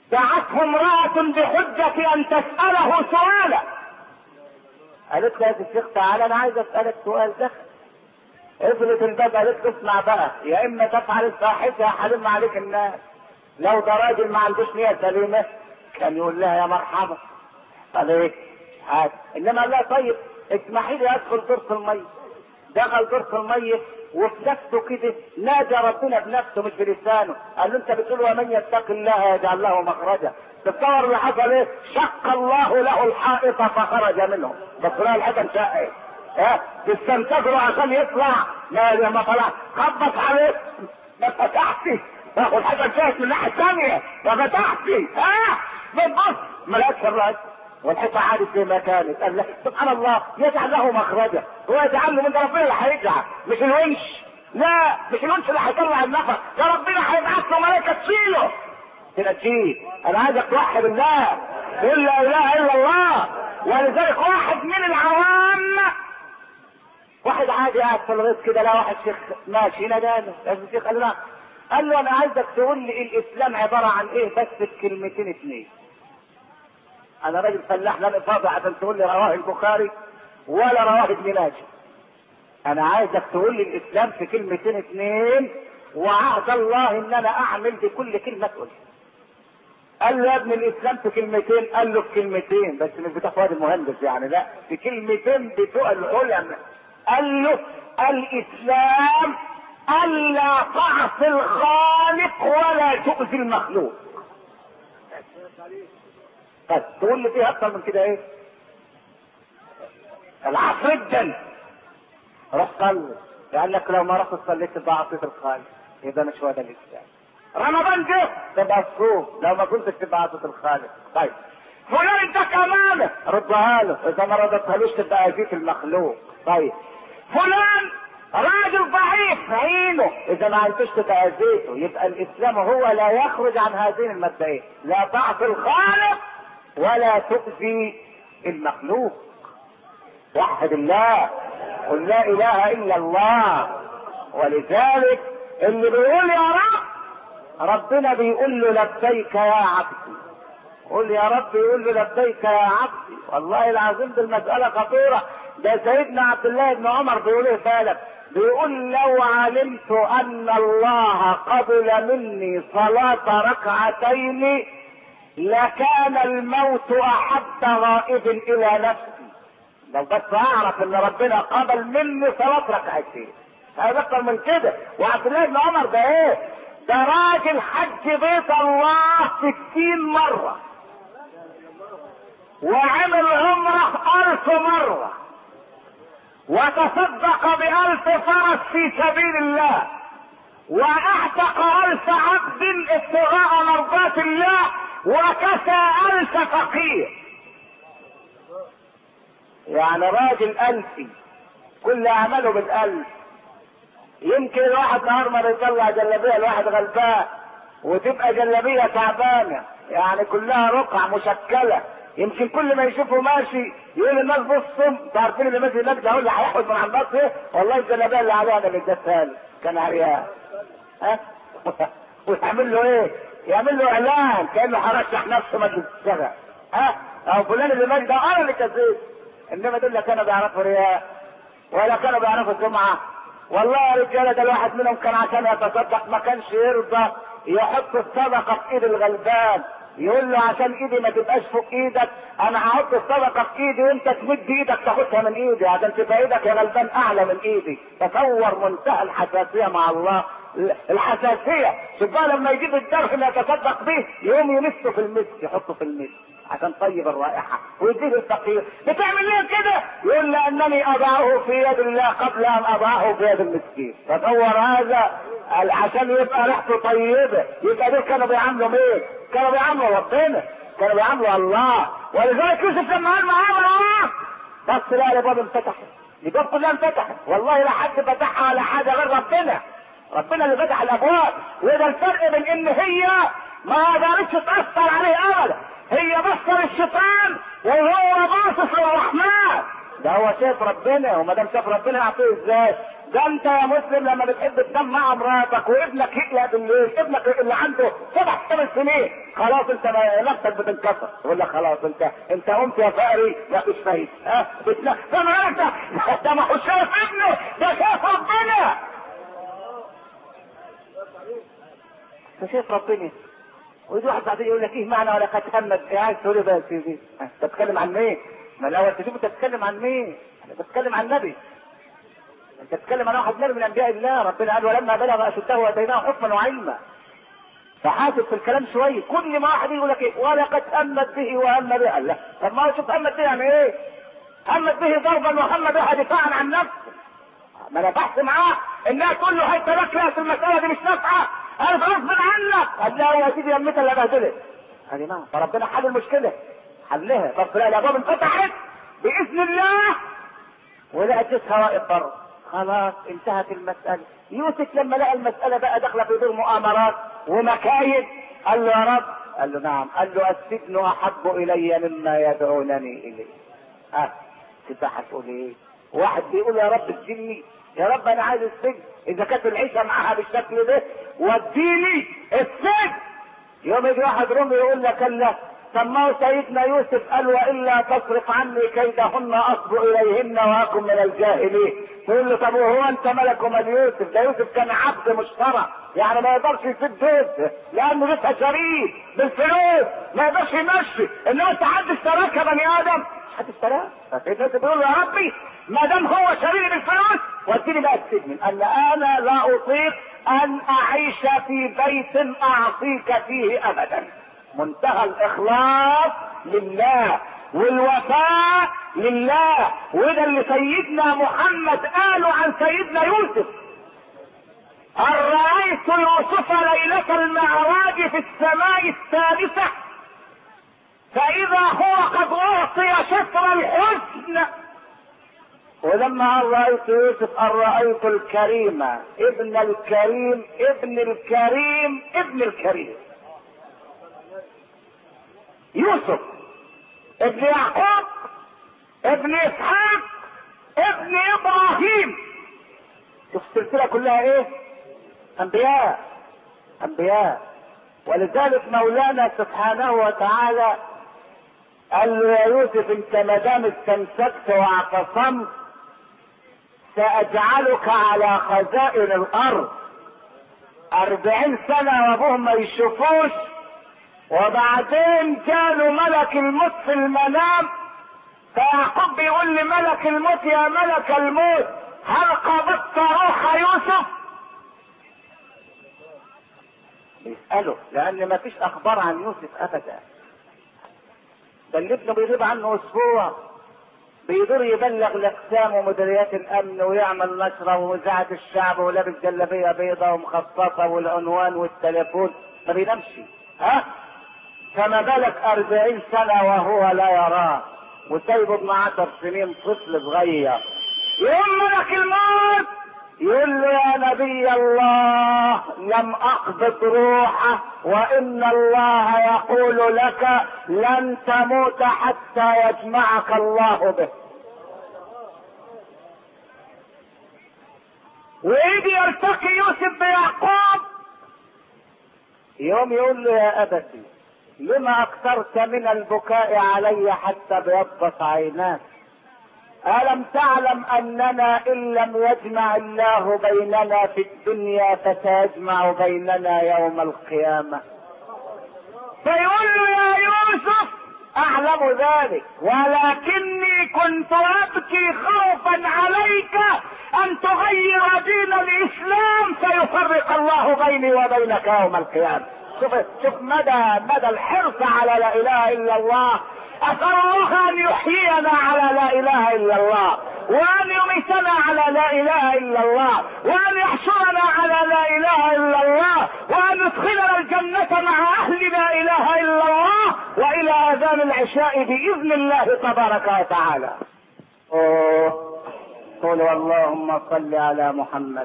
دعته امرأة بحجة ان تسأله سؤالا. قالت له يا الشيخ تعالى انا عايز اسألك سؤال. دخل قفلت الباب، قالت له اسمع بقى، يا اما تفعل الفاحشة يا حلم عليك الناس. لو ده راجل ما عندوش نية سليمة كان يقول لها يا مرحبا. قال ايه حاجة، انما قال لها طيب اسمحي لي ادخل دورة المية. دخل دورة المية وفي نفسه كده نادى ربنا بنفسه مش بلسانه. قال له انت بتقول ومن يتق الله يجعل له مخرجا. تتصور اللي حصل ايه؟ شق الله له الحائط فخرج منه. بس لا الحكم شق ايه؟ تستنتجروا عشان يطلع ما طلع. خبط عليه ما فتحتي. والحكم شاهد من الناحية الثانية ما فتحتي. بتبص ما لقتش الراجل والحيطة عادت زي ما كانت. قال له سبحان الله يجعل له مخرجا. هو يجعل له من ربنا اللي هيجعل مش الونش. لا مش الونش اللي هيطلع النفس، ده ربنا هيبعث له ملائكة تشيله. تنجيه. انا عايزك توحد الله قل لا اله الا الله. ولذلك واحد من العوام، واحد عادي قاعد في الغيط كده، لا واحد شيخ ماشي ناداله الشيخ قال له قال له انا عايزك تقول لي الاسلام عباره عن ايه بس بكلمتين اتنين. انا راجل فلاح لا فاضي عشان تقول لي رواه البخاري ولا رواه ابن ماجه. انا عايزك تقول لي الاسلام في كلمتين اتنين وعهد الله ان انا اعمل بكل كلمه تقولها. قال له يا ابن الاسلام في كلمتين. قال له في كلمتين بس مش بتوع فؤاد المهندس يعني، لا في كلمتين بتوع العلماء. قال له الاسلام الا تعصي الخالق ولا تؤذي المخلوق. طيب تقول لي فيها اكتر من كده ايه؟ العصر جدا روح صلي. قال لك لو ما رحت صليت تبقى عصيت الخالق، يبقى مش هو ده الاسلام. رمضان جه تبقى الصوم، لو ما كنتش تبقى عصيت الخالق. طيب فلان اداك امانه ردها له، اذا ما ردتهالوش تبقى اذيت المخلوق. طيب فلان راجل ضعيف عينه، اذا ما عرفتش تبقى اذيته. يبقى الاسلام هو لا يخرج عن هذين المبدئين، لا تعصي الخالق ولا تؤذي المخلوق. وحد الله قل لا اله الا الله. ولذلك اللي بيقول يا رب ربنا بيقول له لبيك يا عبدي. قول يا رب يقول له لبيك يا عبدي. والله العظيم دي المسألة خطيرة. ده سيدنا عبد الله بن عمر بيقول ايه بالك؟ بيقول لو علمت ان الله قبل مني صلاة ركعتين لكان الموت احب غائب الى نفسي. لو بس اعرف ان ربنا قبل مني صلاة ركعتين هذا اكتر من كده. وعبد الله بن عمر ده ايه؟ ده راجل حج بيت الله 60 مرة وعمل عمره 1000 مرة وتصدق ب1000 فرس في سبيل الله واعتق 1000 عبد ابتغاء مرضات الله وكسى 1000 فقير. يعني راجل ألفي كل اعماله بال1000. يمكن الواحد نهار ما يطلع جلابيه الواحد غلبان وتبقى جلابيه تعبانه يعني كلها رقع مشكله. يمكن كل ما يشوفه ماشي يقول الناس بصوا عارفين اللي ماشي هناك ده هو اللي هيحوز من عند ايه؟ والله الجلابيه اللي عليها انا اللي اديتها له كان عريان. ويعمل له ايه؟ يعمل له اعلان كانه هرشح نفسه مجلس الشغل. او فلان اللي ماشي ده انا اللي كذبت. انما دول لا كانوا بيعرفوا رياء ولا كانوا بيعرفوا الجمعه. والله يا رجاله ده الواحد منهم كان عشان يتصدق ما كانش يرضى يحط الصدقه في ايد الغلبان. يقول له عشان ايدي ما تبقاش فوق ايدك انا هحط الصدقه في ايدي وانت تمد ايدك تاخدها من ايدي عشان تبقى ايدك يا غلبان اعلى من ايدي. تصور منتهى الحساسيه مع الله. الحساسيه شوف بقى لما يجيب الدرهم يتصدق به يقوم يمسه في المس يحطه في المس عشان طيب الرائحه ويديه الفقير. بتعمل ليه كده؟ يقول لانني اضعه في يد الله قبل ان اضعه في يد المسكين. تصور هذا عشان يبقى ريحته طيبه. يبقى دول كانوا بيعاملوا مين؟ كانوا بيعاملوا ربنا، كانوا بيعاملوا الله. ولذلك يوسف لما قال معامل الله بص لا الابواب انفتحت، الابواب كلها انفتحت. والله لا حد فتحها ولا حاجه غير ربنا. ربنا اللي فتح الابواب. وده الفرق بين ان هي ما قدرتش تاثر عليه ابدا. هي بصر الشيطان وهو باصص للرحمن. ده هو شايف ربنا وما دام شاف ربنا يعطيه ازاي؟ ده انت يا مسلم لما بتحب تنام مع مراتك وابنك يقلق بالليل، ابنك اللي عنده 7 سنين خلاص انت نفسك بتنكسر، يقول لك خلاص انت قمت يا فقري، لا مش فايت، بتنام، ده ما هو شايف ابنه، ده شايف ربنا، ده شايف ربنا. ويجي واحد بعدين يقول لك ايه معنى ولا قد همت قاعد تقول لي بس دي انت بتتكلم عن مين؟ ما الاول تشوف انت بتتكلم عن مين؟ انا بتكلم عن النبي. انت بتتكلم عن واحد نبي من انبياء الله، ربنا قال ولما بلغ اشده واتيناه حكما وعلما. فحاسب في الكلام شويه، كل ما واحد يقول لك ايه ولقد همت به وهم بها، الله طب ما هو شوف همت به يعني ايه؟ همت به ضربا وهم بها دفاعا عن نفسه. ما انا بحث معاه انها تقول له هي تركها في المساله دي مش نافعه، انا غصب عنك، قال لا يا سيدي يمتى اللي بهدلت هذه ما فربنا حل المشكله، حلها بس لا الابواب انفتحت باذن الله ولا جسها واقف بره، خلاص انتهت المساله. يوسف لما لقى المساله بقى داخله في دور مؤامرات ومكايد قال له يا رب، قال له نعم، قال له السجن احب الي مما يدعونني اليه. كده هتقول ايه؟ واحد بيقول يا رب اسجني، يا رب انا عايز السجن، اذا كانت العيشه معاها بالشكل ده وديني السجن. يوم يجي واحد رومي يقول لك الله سماه سيدنا يوسف قال والا تصرف عني كيدهن اصب اليهن واكن من الجاهلين. تقول له طب وهو انت ملك ومال يوسف؟ ده يوسف كان عبد مشترى، يعني ما يقدرش يسيب جوزه لانه لسه شريك بالفلوس، ما يقدرش يمشي، انما انت حد اشتراك يا بني ادم؟ حد اشتراك؟ فسيدنا يوسف بيقول له يا ربي ما دام هو شريك بالفلوس وديني بقى السجن، ان انا لا اطيق ان اعيش في بيت اعصيك فيه ابدا. منتهى الاخلاص لله والوفاء لله، وده اللي سيدنا محمد قاله عن سيدنا يوسف. هل رأيت يوسف ليلة المعراج في السماء الثالثة فإذا هو قد أعطي شطر الحسن. ولما رأيت يوسف أن رأيت الكريم ابن الكريم ابن الكريم ابن الكريم. يوسف ابن يعقوب ابن اسحاق ابن ابراهيم. شوف السلسله كلها ايه؟ انبياء انبياء. ولذلك مولانا سبحانه وتعالى قال له يا يوسف انت ما دام استمسكت واعتصمت ساجعلك على خزائن الارض. 40 سنه وابوهم ما يشوفوش، وبعدين جاله ملك الموت في المنام، فيعقوب بيقول لملك الموت يا ملك الموت هل قبضت روح يوسف؟ بيسأله لان ما فيش اخبار عن يوسف ابدا. ده اللي ابنه بيغيب عنه اسبوع بيدور يبلغ الاقسام ومديريات الامن ويعمل نشره ومذاعه الشعب ولابس جلابيه بيضاء ومخصصه والعنوان والتليفون ما بينامش. فما بالك 40 سنة وهو لا يراه وسايبه ابن 10 سنين طفل صغير. يقول ملك الموت يقول له يا نبي الله لم اقبض روحه وان الله يقول لك لن تموت حتى يجمعك الله به. ويجي يلتقي يوسف بيعقوب يوم يقول له يا ابتي لما اكثرت من البكاء علي حتى بيضت عيناك؟ ألم تعلم أننا إن لم يجمع الله بيننا في الدنيا فسيجمع بيننا يوم القيامة؟ فيقول له يا يوسف أعلم ذلك ولكني كنت أبكي خوفا عليك أن تغير دين الإسلام فيفرق الله بيني وبينك يوم القيامة. شوف مدى الحرص على لا اله الا الله. اسال الله ان يحيينا على لا اله الا الله وان يميتنا على لا اله الا الله وان يحشرنا على لا اله الا الله وان يدخلنا الجنة مع اهل لا اله الا الله والى اذان العشاء باذن الله تبارك وتعالى. قولوا اللهم صل على محمد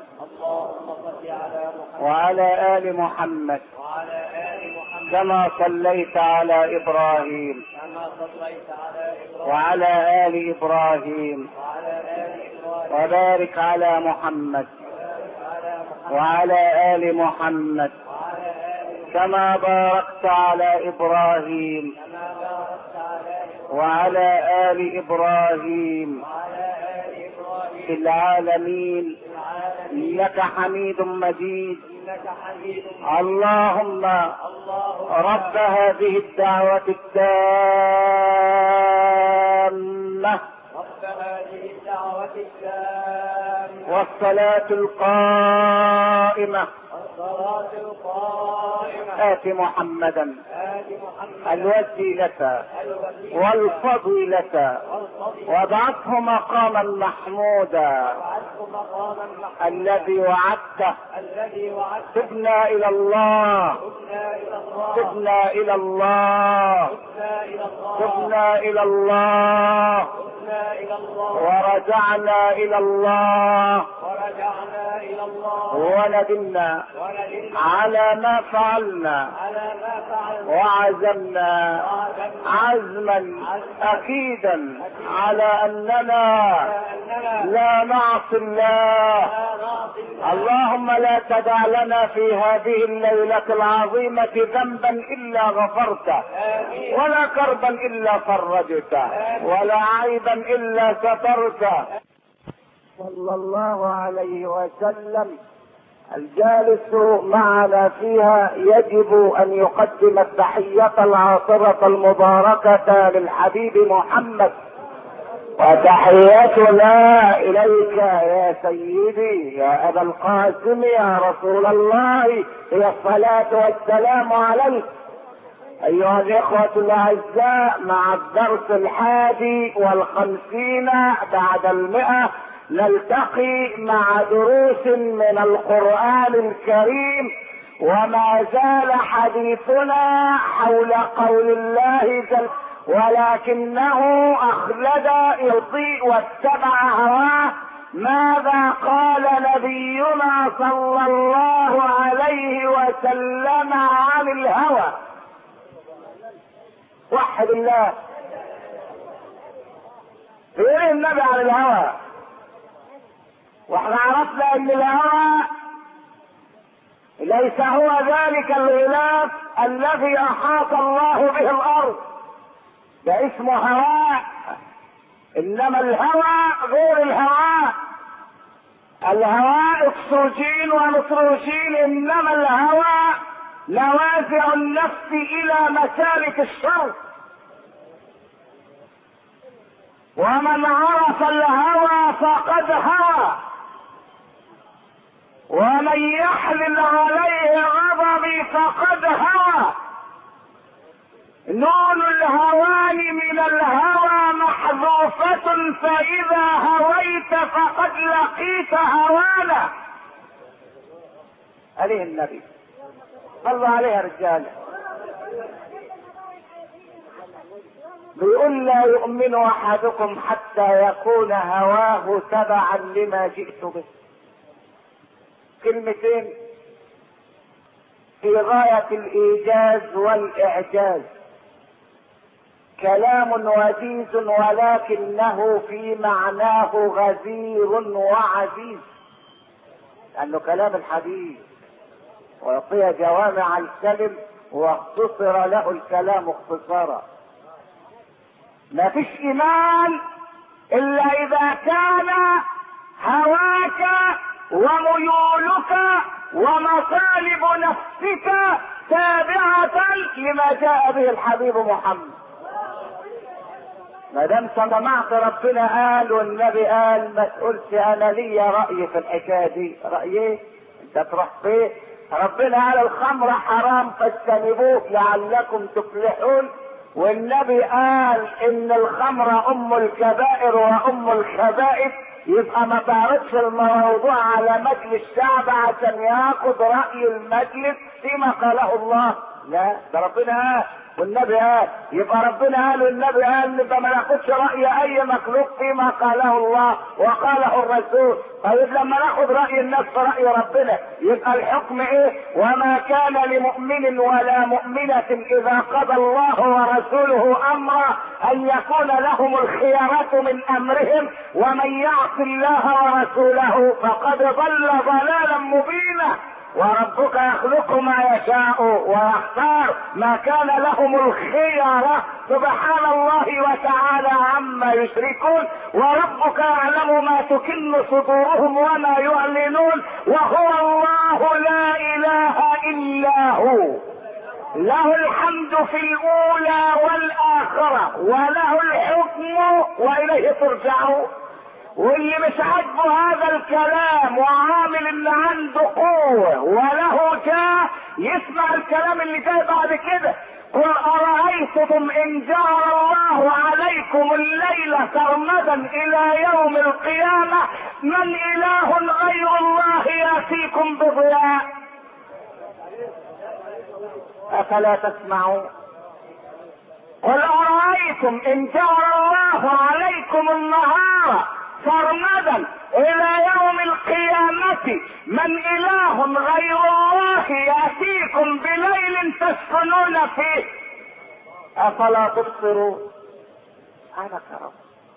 وعلى آل محمد كما صليت على إبراهيم وعلى آل إبراهيم وبارك على محمد وعلى آل محمد كما باركت على إبراهيم وعلى آل إبراهيم في العالمين إنك حميد مجيد. اللهم رب هذه الدعوة التامة والصلاة القائمة آت محمدا الوسيلة والفضيلة وابعثه مقاما محمودا الذي وعدته. تبنا إلى الله تبنا إلى الله تبنا إلى الله ورجعنا إلى الله وندمنا على ما فعلنا وعزمنا عزما أكيدا على أننا لا نعصي الله. اللهم لا تدع لنا في هذه الليلة العظيمة ذنبا إلا غفرته ولا كربا إلا فرجته ولا عيبا إلا سترته صلى الله عليه وسلم. الجالس معنا فيها يجب أن يقدم التحية العاطرة المباركة للحبيب محمد. وتحيتنا إليك يا سيدي يا أبا القاسم يا رسول الله هي الصلاة والسلام عليك. أيها الإخوة الأعزاء، مع الدرس 51 بعد 100 نلتقي مع دروس من القرآن الكريم، وما زال حديثنا حول قول الله جل، ولكنه أخلد يضيء واتبع هواه. ماذا قال نبينا صلى الله عليه وسلم عن الهوى؟ وحد الله. يقول النبي عن الهوى، واحنا عرفنا ان الهوى ليس هو ذلك الغلاف الذي احاط الله به الارض، ده اسمه هواء، انما الهوى غير الهواء. الهواء اكسجين ونيتروجين، انما الهوى نوازع النفس الى مسالك الشر. ومن عرف الهوى فقد هوى، ومن يحلل عليه غضبي فقد هوى. نون الهوان من الهوى محذوفة، فإذا هويت فقد لقيت هوانا. عليه النبي الله عليه رجاله بيقول لا يؤمن احدكم حتى يكون هواه تبعا لما جئت به. كلمتين في غاية الايجاز والاعجاز، كلام وجيز ولكنه في معناه غزير وعزيز، لانه كلام الحديث ويعطي جوامع الكلم واختصر له الكلام اختصارا. ما فيش ايمان الا اذا كان هواك وميولك ومطالب نفسك تابعة لما جاء به الحبيب محمد. ما دام سمعت ربنا قال والنبي قال ما تقولش انا ليا رأي في الحكاية دي. رأي ايه؟ انت تروح فين؟ ربنا قال الخمر حرام فاجتنبوه لعلكم تفلحون، والنبي قال ان الخمر ام الكبائر وام الخبائث. يبقى ما تعرضش الموضوع على مجلس الشعب عشان ياخد رأي المجلس فيما قاله الله لا، ده ربنا قال والنبي قال، يبقى ربنا قال والنبي قال، يبقى ما ناخدش رأي اي مخلوق فيما قاله الله وقاله الرسول. طيب لما ناخد رأي الناس في رأي ربنا يبقى الحكم ايه؟ وما كان لمؤمن ولا مؤمنة اذا قضى الله ورسوله امرا ان يكون لهم الخيرة من امرهم ومن يعص الله ورسوله فقد ضل ضلالا مبينا. وربك يخلق ما يشاء ويختار، ما كان لهم الخيرة سبحان الله وتعالى عما يشركون. وربك يعلم ما تكن صدورهم وما يعلنون، وهو الله لا اله الا هو، له الحمد في الاولى والاخرة وله الحكم واليه ترجعون. واللي مش عاجبه هذا الكلام وعامل ان عنده قوة وله جاه يسمع الكلام اللي جاي بعد كده. قل أرأيتكم إن جعل الله عليكم الليل سرمدا إلى يوم القيامة من إله غير الله يأتيكم بضياء أفلا تسمعون. قل أرأيتم إن جعل الله عليكم النهار سرمدا الى يوم القيامة من اله غير الله ياتيكم بليل تسكنون فيه افلا تبصرون. انا كرم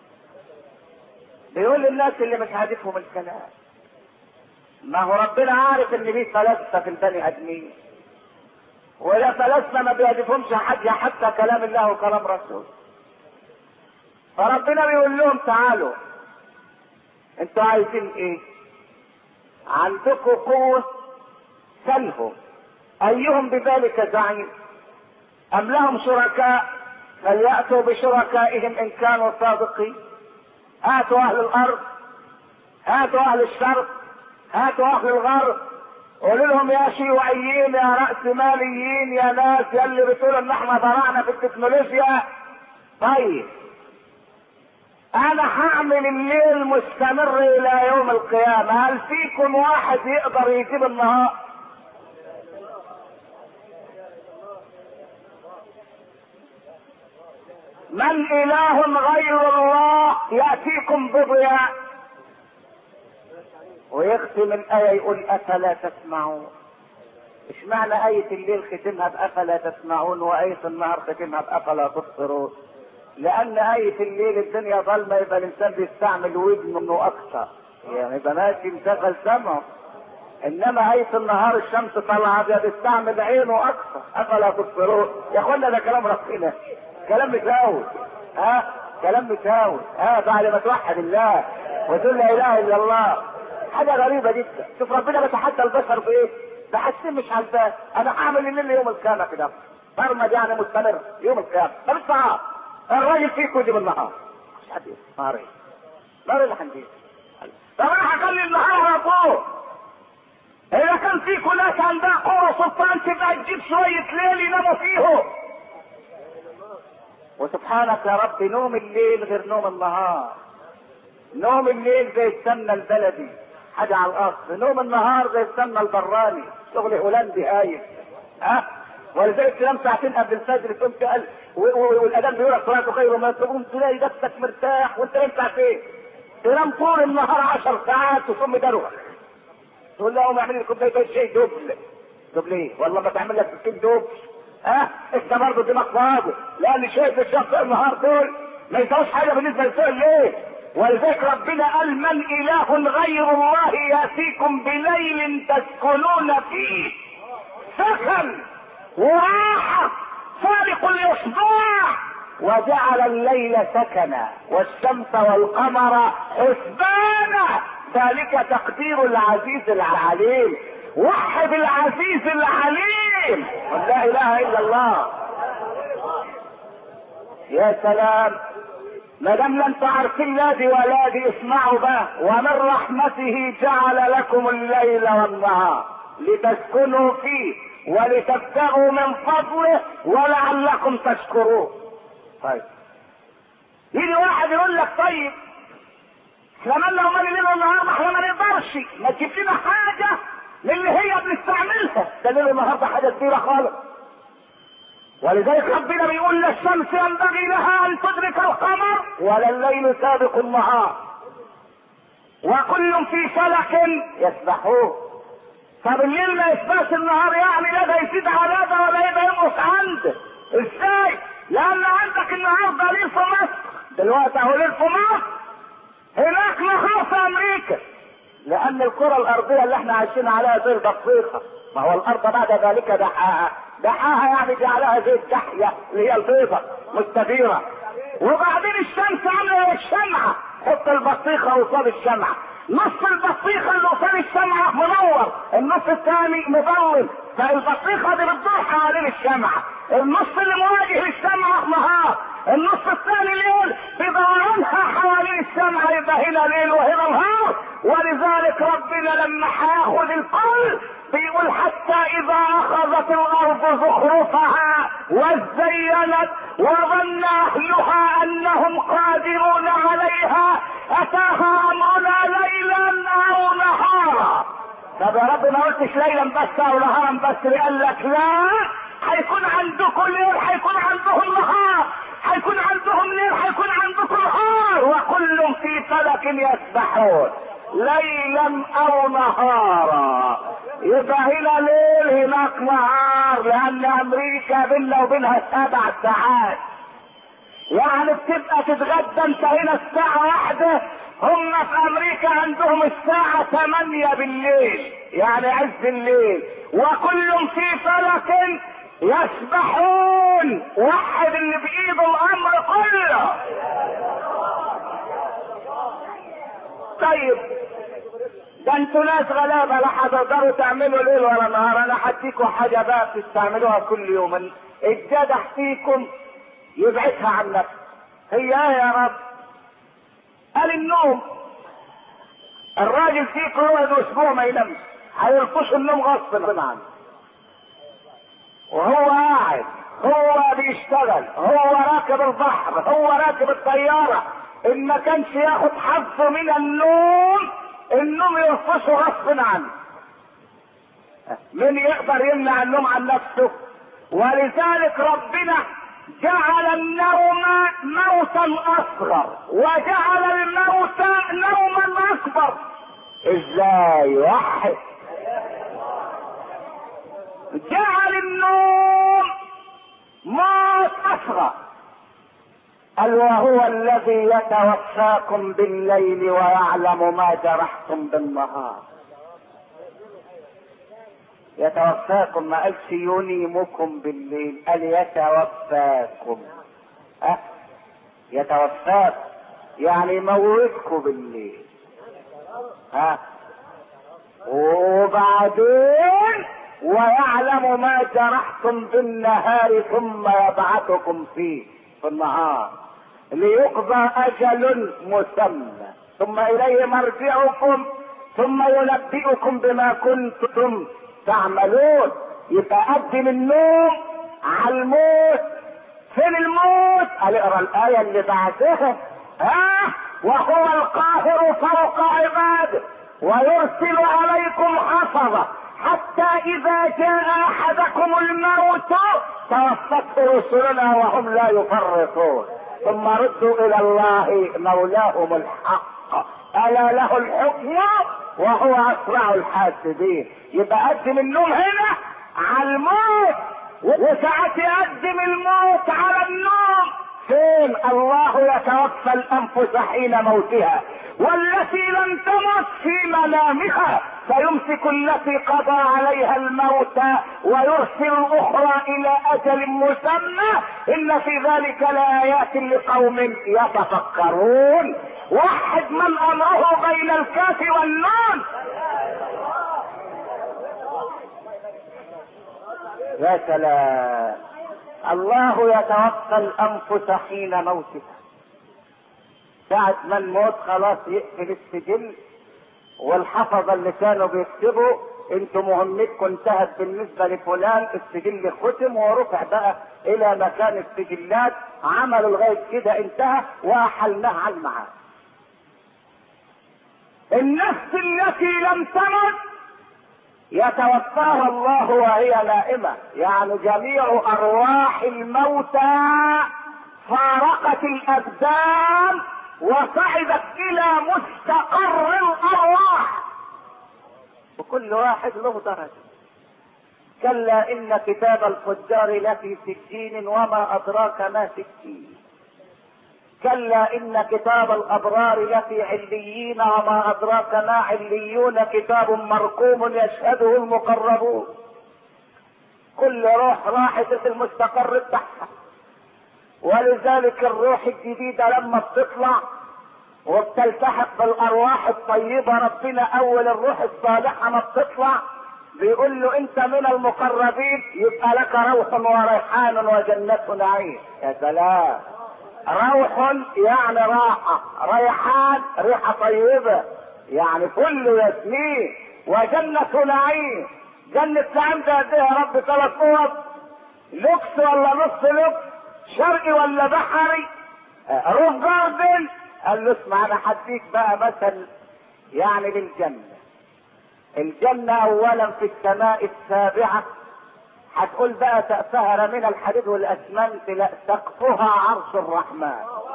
بيقول للناس اللي مش عاجبهم الكلام، ما هو ربنا عارف ان في فلاسفه في البني ادمين، ولا فلاسفه ما بيعجبهمش حتى كلام الله وكلام رسوله. فربنا بيقول لهم تعالوا انتوا عايزين ايه؟ عندكم قوة سلهم ايهم بذلك زعيم ام لهم شركاء فليأتوا بشركائهم ان كانوا صادقين. هاتوا اهل الارض، هاتوا اهل الشرق، هاتوا اهل الغرب، قولوا لهم يا شيوعيين يا رأس ماليين يا ناس يا اللي بتقولوا ان احنا ضرعنا في التكنولوجيا، طيب انا هعمل الليل مستمر الى يوم القيامة، هل فيكم واحد يقدر يجيب النهار؟ من اله غير الله يأتيكم بضياء. ويختم الآية يقول افلا تسمعون. ايش معنى آية الليل ختمها بافلا تسمعون وآية النهار ختمها بافلا تبصرون؟ لان آية الليل الدنيا ظلمة يبقى الانسان بيستعمل ودنه اكثر، يعني يبقى ماشي مشغل سمعه، انما آية النهار الشمس طالعة بيستعمل عينه اكثر. افلا تبصرون يا اخوانا، ده كلام ربنا، كلام متهاوي، كلام متهاوي، بعد ما توحد الله وتقول لا اله الا الله. حاجة غريبة جدا. شوف ربنا بيتحدى البشر بايه؟ بحسين مش عالبال. انا هعمل الليل يوم القيامة كده برمج يعني مستمر يوم القيامة. طب الساعة الراجل فيكم يجيب النهار مش حد نهار اللي هنجيب. طب انا هخلي النهار على طول. اذا كان فيكم ناس عندها قوة سلطان تبقى تجيب شوية ليل يناموا فيهم. وسبحانك يا رب نوم الليل غير نوم النهار. نوم الليل زي السمنة البلدي حاجة على الاصل، نوم النهار زي السمنة البراني شغل هولندي هايف. ولذلك تنام ساعتين قبل الفجر تقوم تقل والاذان بيقول لك صلاة خير ما تقوم تلاقي نفسك مرتاح وانت نايم ساعتين. تنام طول النهار 10 ساعات وتقوم مدروخ. تقول لهم اعمل لي كوبايه شاي دوب ليه؟ والله ما تعمل لك 60 دوب. انت برضه دماغ فاضي، لان شايف الشمس النهار دول ما يساويش حاجه بالنسبه لسوء الليل. ولذلك ربنا قال من اله غير الله ياتيكم بليل تسكنون فيه سكن وراحه فارق الاصباح وجعل الليل سكنا والشمس والقمر حسبانا ذلك تقدير العزيز العليم. وحد العزيز العليم لا اله الا الله. يا سلام، ما دام لم تعرفوا الذي ولادي اسمعوا بقى. ومن رحمته جعل لكم الليل والنهار لتسكنوا فيه ولتبتغوا من فضله ولعلكم تشكرون. طيب يجي واحد يقول لك طيب احنا مالنا ومال الليل والنهار، ما احنا ما نقدرش، ما تجيب لنا حاجه من اللي هي بنستعملها. ده الليل والنهار ده حاجه كبيره خالص. ولذلك ربنا بيقول للشمس ينبغي لها ان تدرك القمر ولا الليل سابق النهار وكل في فلك يسبحون. طب الليل ما يسبقش النهار يعني لا ده يزيد على ده ولا يبقى ينقص عنده. ازاي؟ لان عندك النهارده ليل في مصر دلوقتي اهو ليل في مصر، هناك نهار في امريكا، لان الكره الارضيه اللي احنا عايشين عليها زي البطيخه، ما هو الارض بعد ذلك دحاها، دحاها يعني جعلها زي الدحيه اللي هي البيضه مستديره. وبعدين الشمس عامله الشمعه، حط البطيخه قصاد الشمعه، نص البطيخه اللي قصاد الشمعه منور، النص الثاني مظلم، فالبطيخه دي بتدور حوالين الشمعه، النص اللي مواجه للشمعه نهار، النص الثاني ليل بدورانها حوالين الشمعه، يبقى هنا ليل وهنا نهار. ولذلك ربنا لما هياخذ الكل بيقول حتى اذا اخذت الارض زخرفها وزينت وظن اهلها انهم قادرون عليها اتاها امرنا ليلا او نهارا. طب يا رب ما قلتش ليلا بس او نهارا بس، قال لك لا، هيكون عندكم ليل هيكون عندهم نهار، هيكون عندهم ليل هيكون عندكم نهار، وكل في فلك يسبحون ليلا او نهارا. يبقى هنا ليل هناك نهار، لان امريكا بيننا وبينها 7 ساعات، يعني بتبقى تتغدى انت هنا الساعة 1، هم في امريكا عندهم الساعة 8 بالليل، يعني عز الليل، وكل في فلك يسبحون. وحد اللي بايده الامر كله. طيب ده انتوا ناس غلابه لا هتقدروا تعملوا ليل ولا نهار، انا هديكوا حاجه بقى تستعملوها كل يوم، الجدع فيكم يبعدها عن نفسه. هي يا رب؟ قال النوم. الراجل فيكم يقعد اسبوع ما ينامش، هيلطش النوم غصب عنه، وهو قاعد، هو بيشتغل، هو راكب البحر، هو راكب الطياره، ان ما كانش ياخد حظه من النوم النوم يلطشه غصب عنه. من يقدر يمنع النوم عن نفسه؟ ولذلك ربنا جعل النوم موتا اصغر وجعل الموت نوما اكبر. ازاي؟ واحد جعل النوم موت اصغر، قال وهو الذي يتوفاكم بالليل ويعلم ما جرحتم بالنهار. يتوفاكم، ما قالش ينيمكم بالليل، قال يتوفاكم. يتوفاكم يعني يموتكم بالليل. وبعدين ويعلم ما جرحتم بالنهار ثم يبعثكم فيه في النهار ليقضى اجل مسمى ثم اليه مرجعكم ثم ينبئكم بما كنتم تعملون. يبقى قدم النوم على الموت. فين الموت؟ قال اقرا الايه اللي بعدها، وهو القاهر فوق عباده ويرسل عليكم حفظه حتى اذا جاء احدكم الموت توفته رسلنا وهم لا يفرطون ثم ردوا الى الله مولاهم الحق الا له الحكم وهو اسرع الحاسبين. يبقى قدم النوم هنا على الموت، وساعات يقدم الموت على النوم. فين؟ الله يتوفى الانفس حين موتها والتي لم تمت في منامها فيمسك التي قضى عليها الموت ويرسل الاخرى الى اجل مسمى ان في ذلك لايات لقوم يتفكرون. وحد من امره بين الكاف والنون. يا سلام، الله يتوفى الانفس حين موتها. ساعة ما الموت خلاص يقفل السجل والحفظة اللي كانوا بيكتبوا انتوا مهمتكم انتهت بالنسبة لفلان، السجل ختم ورفع بقى الى مكان السجلات، عملوا لغاية كده انتهى واحلناه على المعاد. النفس التي لم تمت يتوفاها الله وهي نائمة، يعني جميع ارواح الموتى فارقت الابدان وصعدت الى مستقر الارواح، وكل واحد له درجة. كلا ان كتاب الفجار لفي سجين وما ادراك ما سجين. كلا ان كتاب الابرار لفي عليين وما ادراك ما عليون، كتاب مرقوم يشهده المقربون. كل روح راحت في المستقر بتاعها. ولذلك الروح الجديدة لما بتطلع وبتلتحق بالارواح الطيبة، ربنا اول الروح الصالحة ما بتطلع بيقول له انت من المقربين، يبقى لك روح وريحان وجنة نعيم. يا سلام، روح يعني راحة، ريحان ريحة طيبة يعني كله يسميه، وجنة نعيم. جنة نعيم ده قد ايه يا رب؟ 3 نقط، لوكس ولا نص لوكس، شرقي ولا بحري، روف جاردن. قال له اسمع انا هديك بقى مثل يعني للجنة. الجنة اولا في السماء السابعة، هتقول بقى سقفها من الحديد والاسمنت، لا سقفها عرش الرحمن.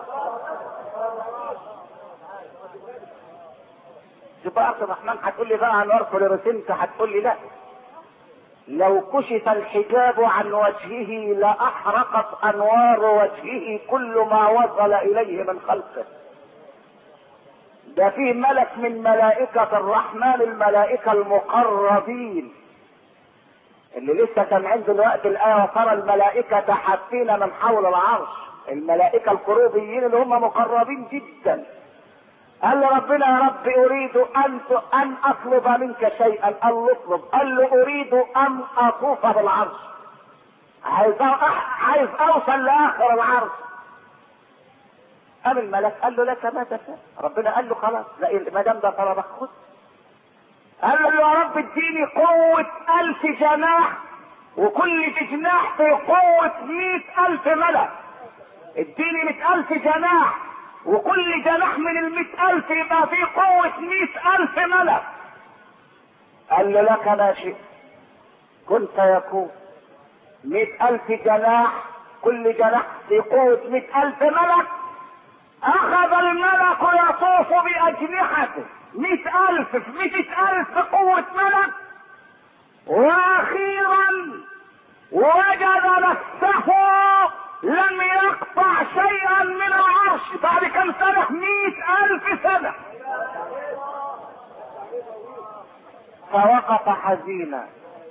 تبقى عرش الرحمن. هتقول لي بقى انوار فلوريسنت، هتقول لي لا، لو كشف الحجاب عن وجهه لاحرقت انوار وجهه كل ما وصل اليه من خلقه. ده فيه ملك من ملائكة الرحمن، الملائكة المقربين اللي لسه كان عنده الوقت الآية وترى الملائكة حافين من حول العرش، الملائكة الكروبيين اللي هم مقربين جدا. قال له ربنا يا رب اريد ان اطلب منك شيئا. قال له اطلب. قال له اريد ان اطوف بالعرش، عايز اوصل لاخر العرش. قام الملك قال له لك ما تشاء. ربنا قال له خلاص، ما دام ده طلبك خذ. قال له يا رب اديني قوة 1000 جناح، وكل جناح في قوة 100,000 ملك. اديني 100,000 جناح، وكل جناح من 100,000 يبقى في قوة 100,000 ملك. قال له لك ما شئت كن فيكون. 100,000 جناح، كل جناح في قوة 100,000 ملك. اخذ الملك يطوف باجنحته 100,000 في 100,000 قوة ملك، واخيرا وجد نفسه لم يقطع شيئا من العرش. بعد كم سنة؟ 100,000 سنة. فوقف حزينا،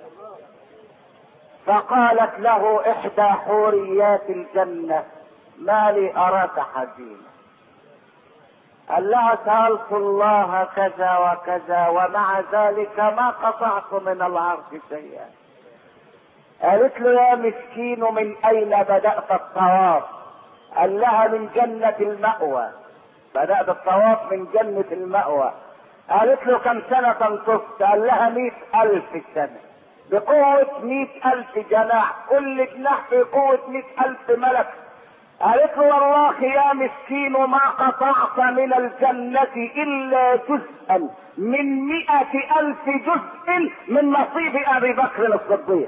فقالت له احدى حوريات الجنة ما لي اراك حزينا. قال لها سألت الله كذا وكذا ومع ذلك ما قطعت من العرش شيئا. قالت له يا مسكين من اين بدأت الطواف؟ قال لها من جنة المأوى، بدأت الطواف من جنة المأوى. قالت له كم سنة طفت؟ قال لها 100,000 سنة، بقوة 100,000 جناح، كل جناح في قوة 100,000 ملك. قالت له والله يا مسكين ما قطعت من الجنة الا جزءا من 100,000 جزء من نصيب ابي بكر الصديق.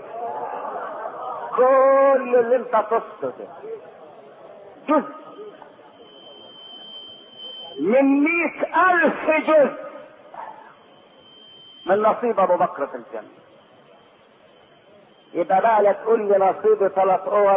كل اللي انت طفته ده جزء من 100,000 جزء من نصيب ابو بكر في الجنة. يبقى بقى لا تقول لي نصيب 3 اوض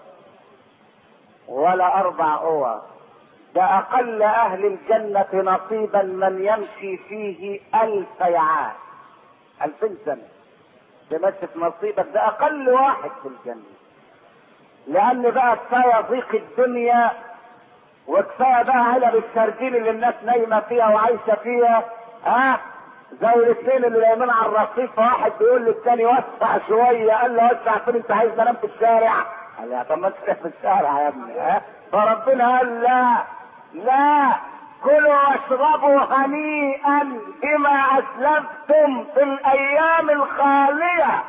ولا 4 اوض، ده اقل اهل الجنة نصيبا من يمشي فيه 1000 عام، 2000 سنة تمشي في نصيبك، ده اقل واحد في الجنة. لان بقى كفاية ضيق الدنيا، وكفاية بقى علب السردين اللي الناس نايمة فيها وعايشة فيها، زي الاثنين اللي نايمين على الرصيف، واحد بيقول للتاني وسع شوية، قال له وسع فين؟ انت عايز انام في الشارع؟ قال له طب ما تسرح في الشارع يا ابني. فربنا قال لا كلوا واشربوا هنيئا بما اسلفتم في الايام الخالية.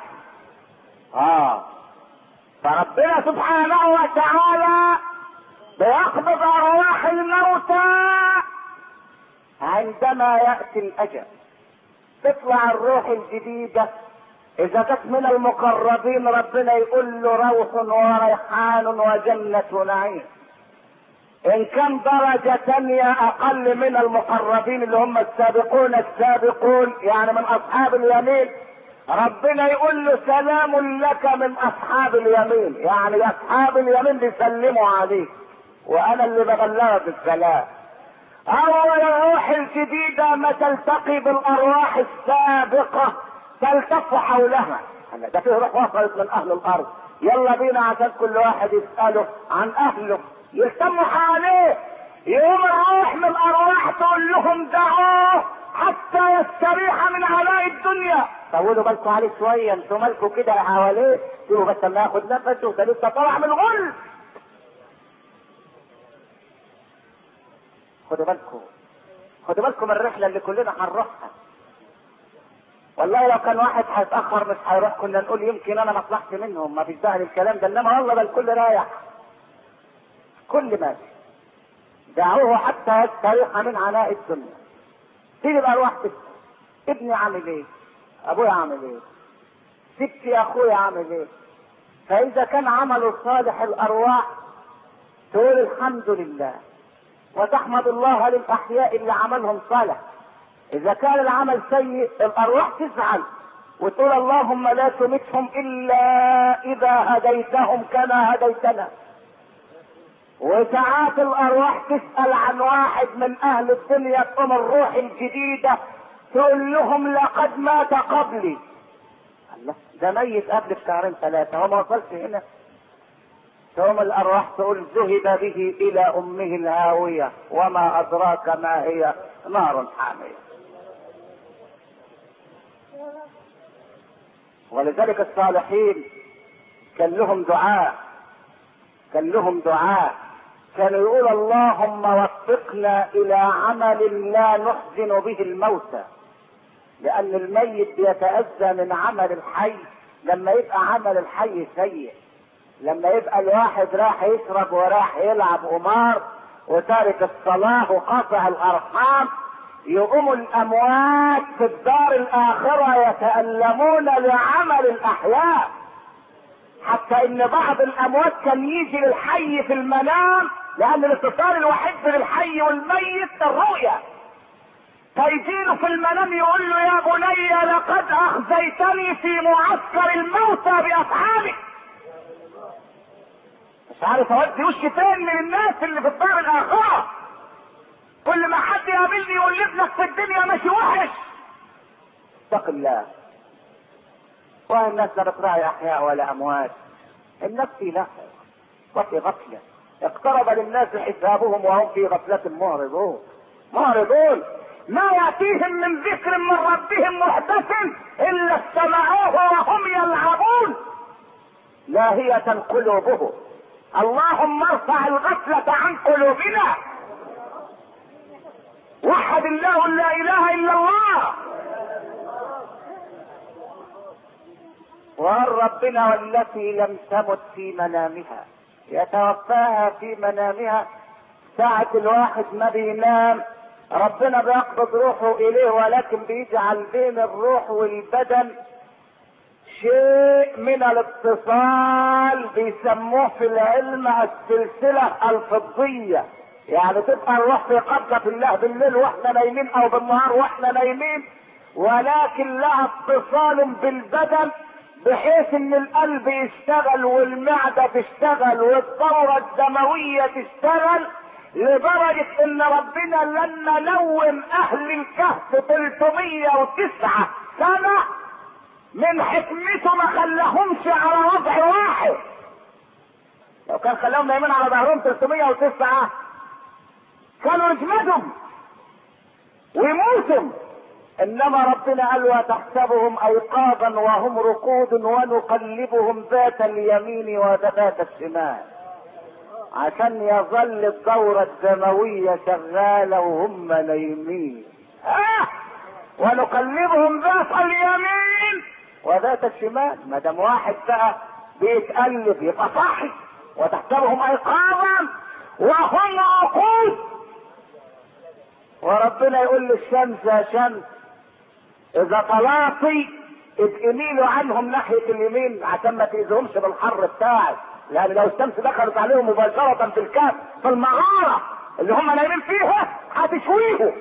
فربنا سبحانه وتعالى بيقبض ارواح الموتى عندما يأتي الاجل. تطلع الروح الجديدة. اذا كانت من المقربين ربنا يقول له روح وريحان وجنة نعيم. ان كان درجة تانية اقل من المقربين اللي هم السابقون السابقون يعني من اصحاب اليمين، ربنا يقول له سلام لك من اصحاب اليمين، يعني اصحاب اليمين بيسلموا عليك وانا اللي ببلغك السلام. اول الروح الجديدة ما تلتقي بالارواح السابقة تلتف حولها. ده فيه روح وصلت من اهل الارض، يلا بينا عشان كل واحد يسأله عن اهله يهتموا حواليه. يقوم الروح من الارواح تقول لهم دعوه حتى يستريح من عناء الدنيا. طولوا بالكم عليه شويه، انتوا مالكم كده حواليه؟ سيبوا بس ما ياخد نفسه، ده لسه طالع من الغل. خدوا بالكم من الرحله اللي كلنا هنروحها. والله لو كان واحد هيتاخر مش هيروح كنا نقول يمكن انا مصلحتي منهم، ما فيش داعي للكلام ده، انما والله ده الكل رايح، كل ماشي. دعوه حتى يستريح من عناء الدنيا. تيجي الارواح تسال ابني عامل ايه؟ ابويا عامل ايه؟ ستي اخويا عامل ايه؟ فاذا كان عمله صالح الارواح تقول الحمد لله وتحمد الله للاحياء اللي عملهم صالح. اذا كان العمل سيء الارواح تزعل وتقول اللهم لا تمتهم الا اذا هديتهم كما هديتنا. وساعات الارواح تسأل عن واحد من اهل الدنيا تقوم الروح الجديدة تقول لهم لقد مات قبلي. الله، ده ميت قبل بشهرين ثلاثة هو ما وصلش هنا. تقوم الارواح تقول ذهب به الى امه الهاوية وما ادراك ما هي نار حامية. ولذلك الصالحين كان لهم دعاء كانوا يقول اللهم وفقنا الى عمل لا نحزن به الموتى، لان الميت بيتأذى من عمل الحي لما يبقى عمل الحي سيء. لما يبقى الواحد راح يشرب وراح يلعب قمار وتارك الصلاة وقاطع الارحام، يقوم الاموات في الدار الاخرة يتألمون لعمل الاحياء. حتى ان بعض الاموات كان يجي للحي في المنام، لان الاتصال الوحيد بين الحي والميت الرؤية. فيجيله في المنام يقول له يا بني لقد اخزيتني في معسكر الموتى باصحابك. مش عارف اودي وشي فين من الناس اللي في الدار الاخرة. كل ما حد يقابلني يقول لي ابنك في الدنيا ماشي وحش. اتق الله. والناس لا بتراعي احياء ولا اموات. الناس في لهو وفي غفلة. اقترب للناس حسابهم وهم في غفلة معرضون. ما يأتيهم من ذكر من ربهم محدث الا استمعوه وهم يلعبون لاهية قلوبهم. اللهم ارفع الغفلة عن قلوبنا. وحد الله لا اله الا الله. وقال ربنا والتي لم تمت في منامها يتوفاها في منامها. ساعة الواحد ما بينام ربنا بيقبض روحه اليه، ولكن بيجعل بين الروح والبدن شيء من الاتصال بيسموه في العلم السلسلة الفضية. يعني تبقى الروح في قبضة الله بالليل واحنا نايمين او بالنهار واحنا نايمين، ولكن لها اتصال بالبدن بحيث ان القلب يشتغل والمعدة تشتغل والدورة الدموية تشتغل، لدرجة ان ربنا لما نوم اهل الكهف 309 سنة من حكمته ما خلاهمش على وضع واحد. لو كان خلاهم نايمين على ظهرهم 309 كانوا يجمدوا ويموتوا. انما ربنا قال وتحسبهم ايقاظا وهم رقود ونقلبهم ذات اليمين وذات الشمال، عشان يظل الدورة الدموية شغالة وهم نايمين. ونقلبهم ذات اليمين وذات الشمال. ما دام واحد بقى بيتقلب يبقى صاحي. وتحسبهم ايقاظا وهم رقود. وربنا يقول للشمس يا شمس اذا طلعتي اتقميلوا عنهم ناحية اليمين عشان ما تأذيهمش بالحر بتاعك، لان لو الشمس دخلت عليهم مباشرة في الكهف في المغارة اللي هم نايمين فيها هتشويهم.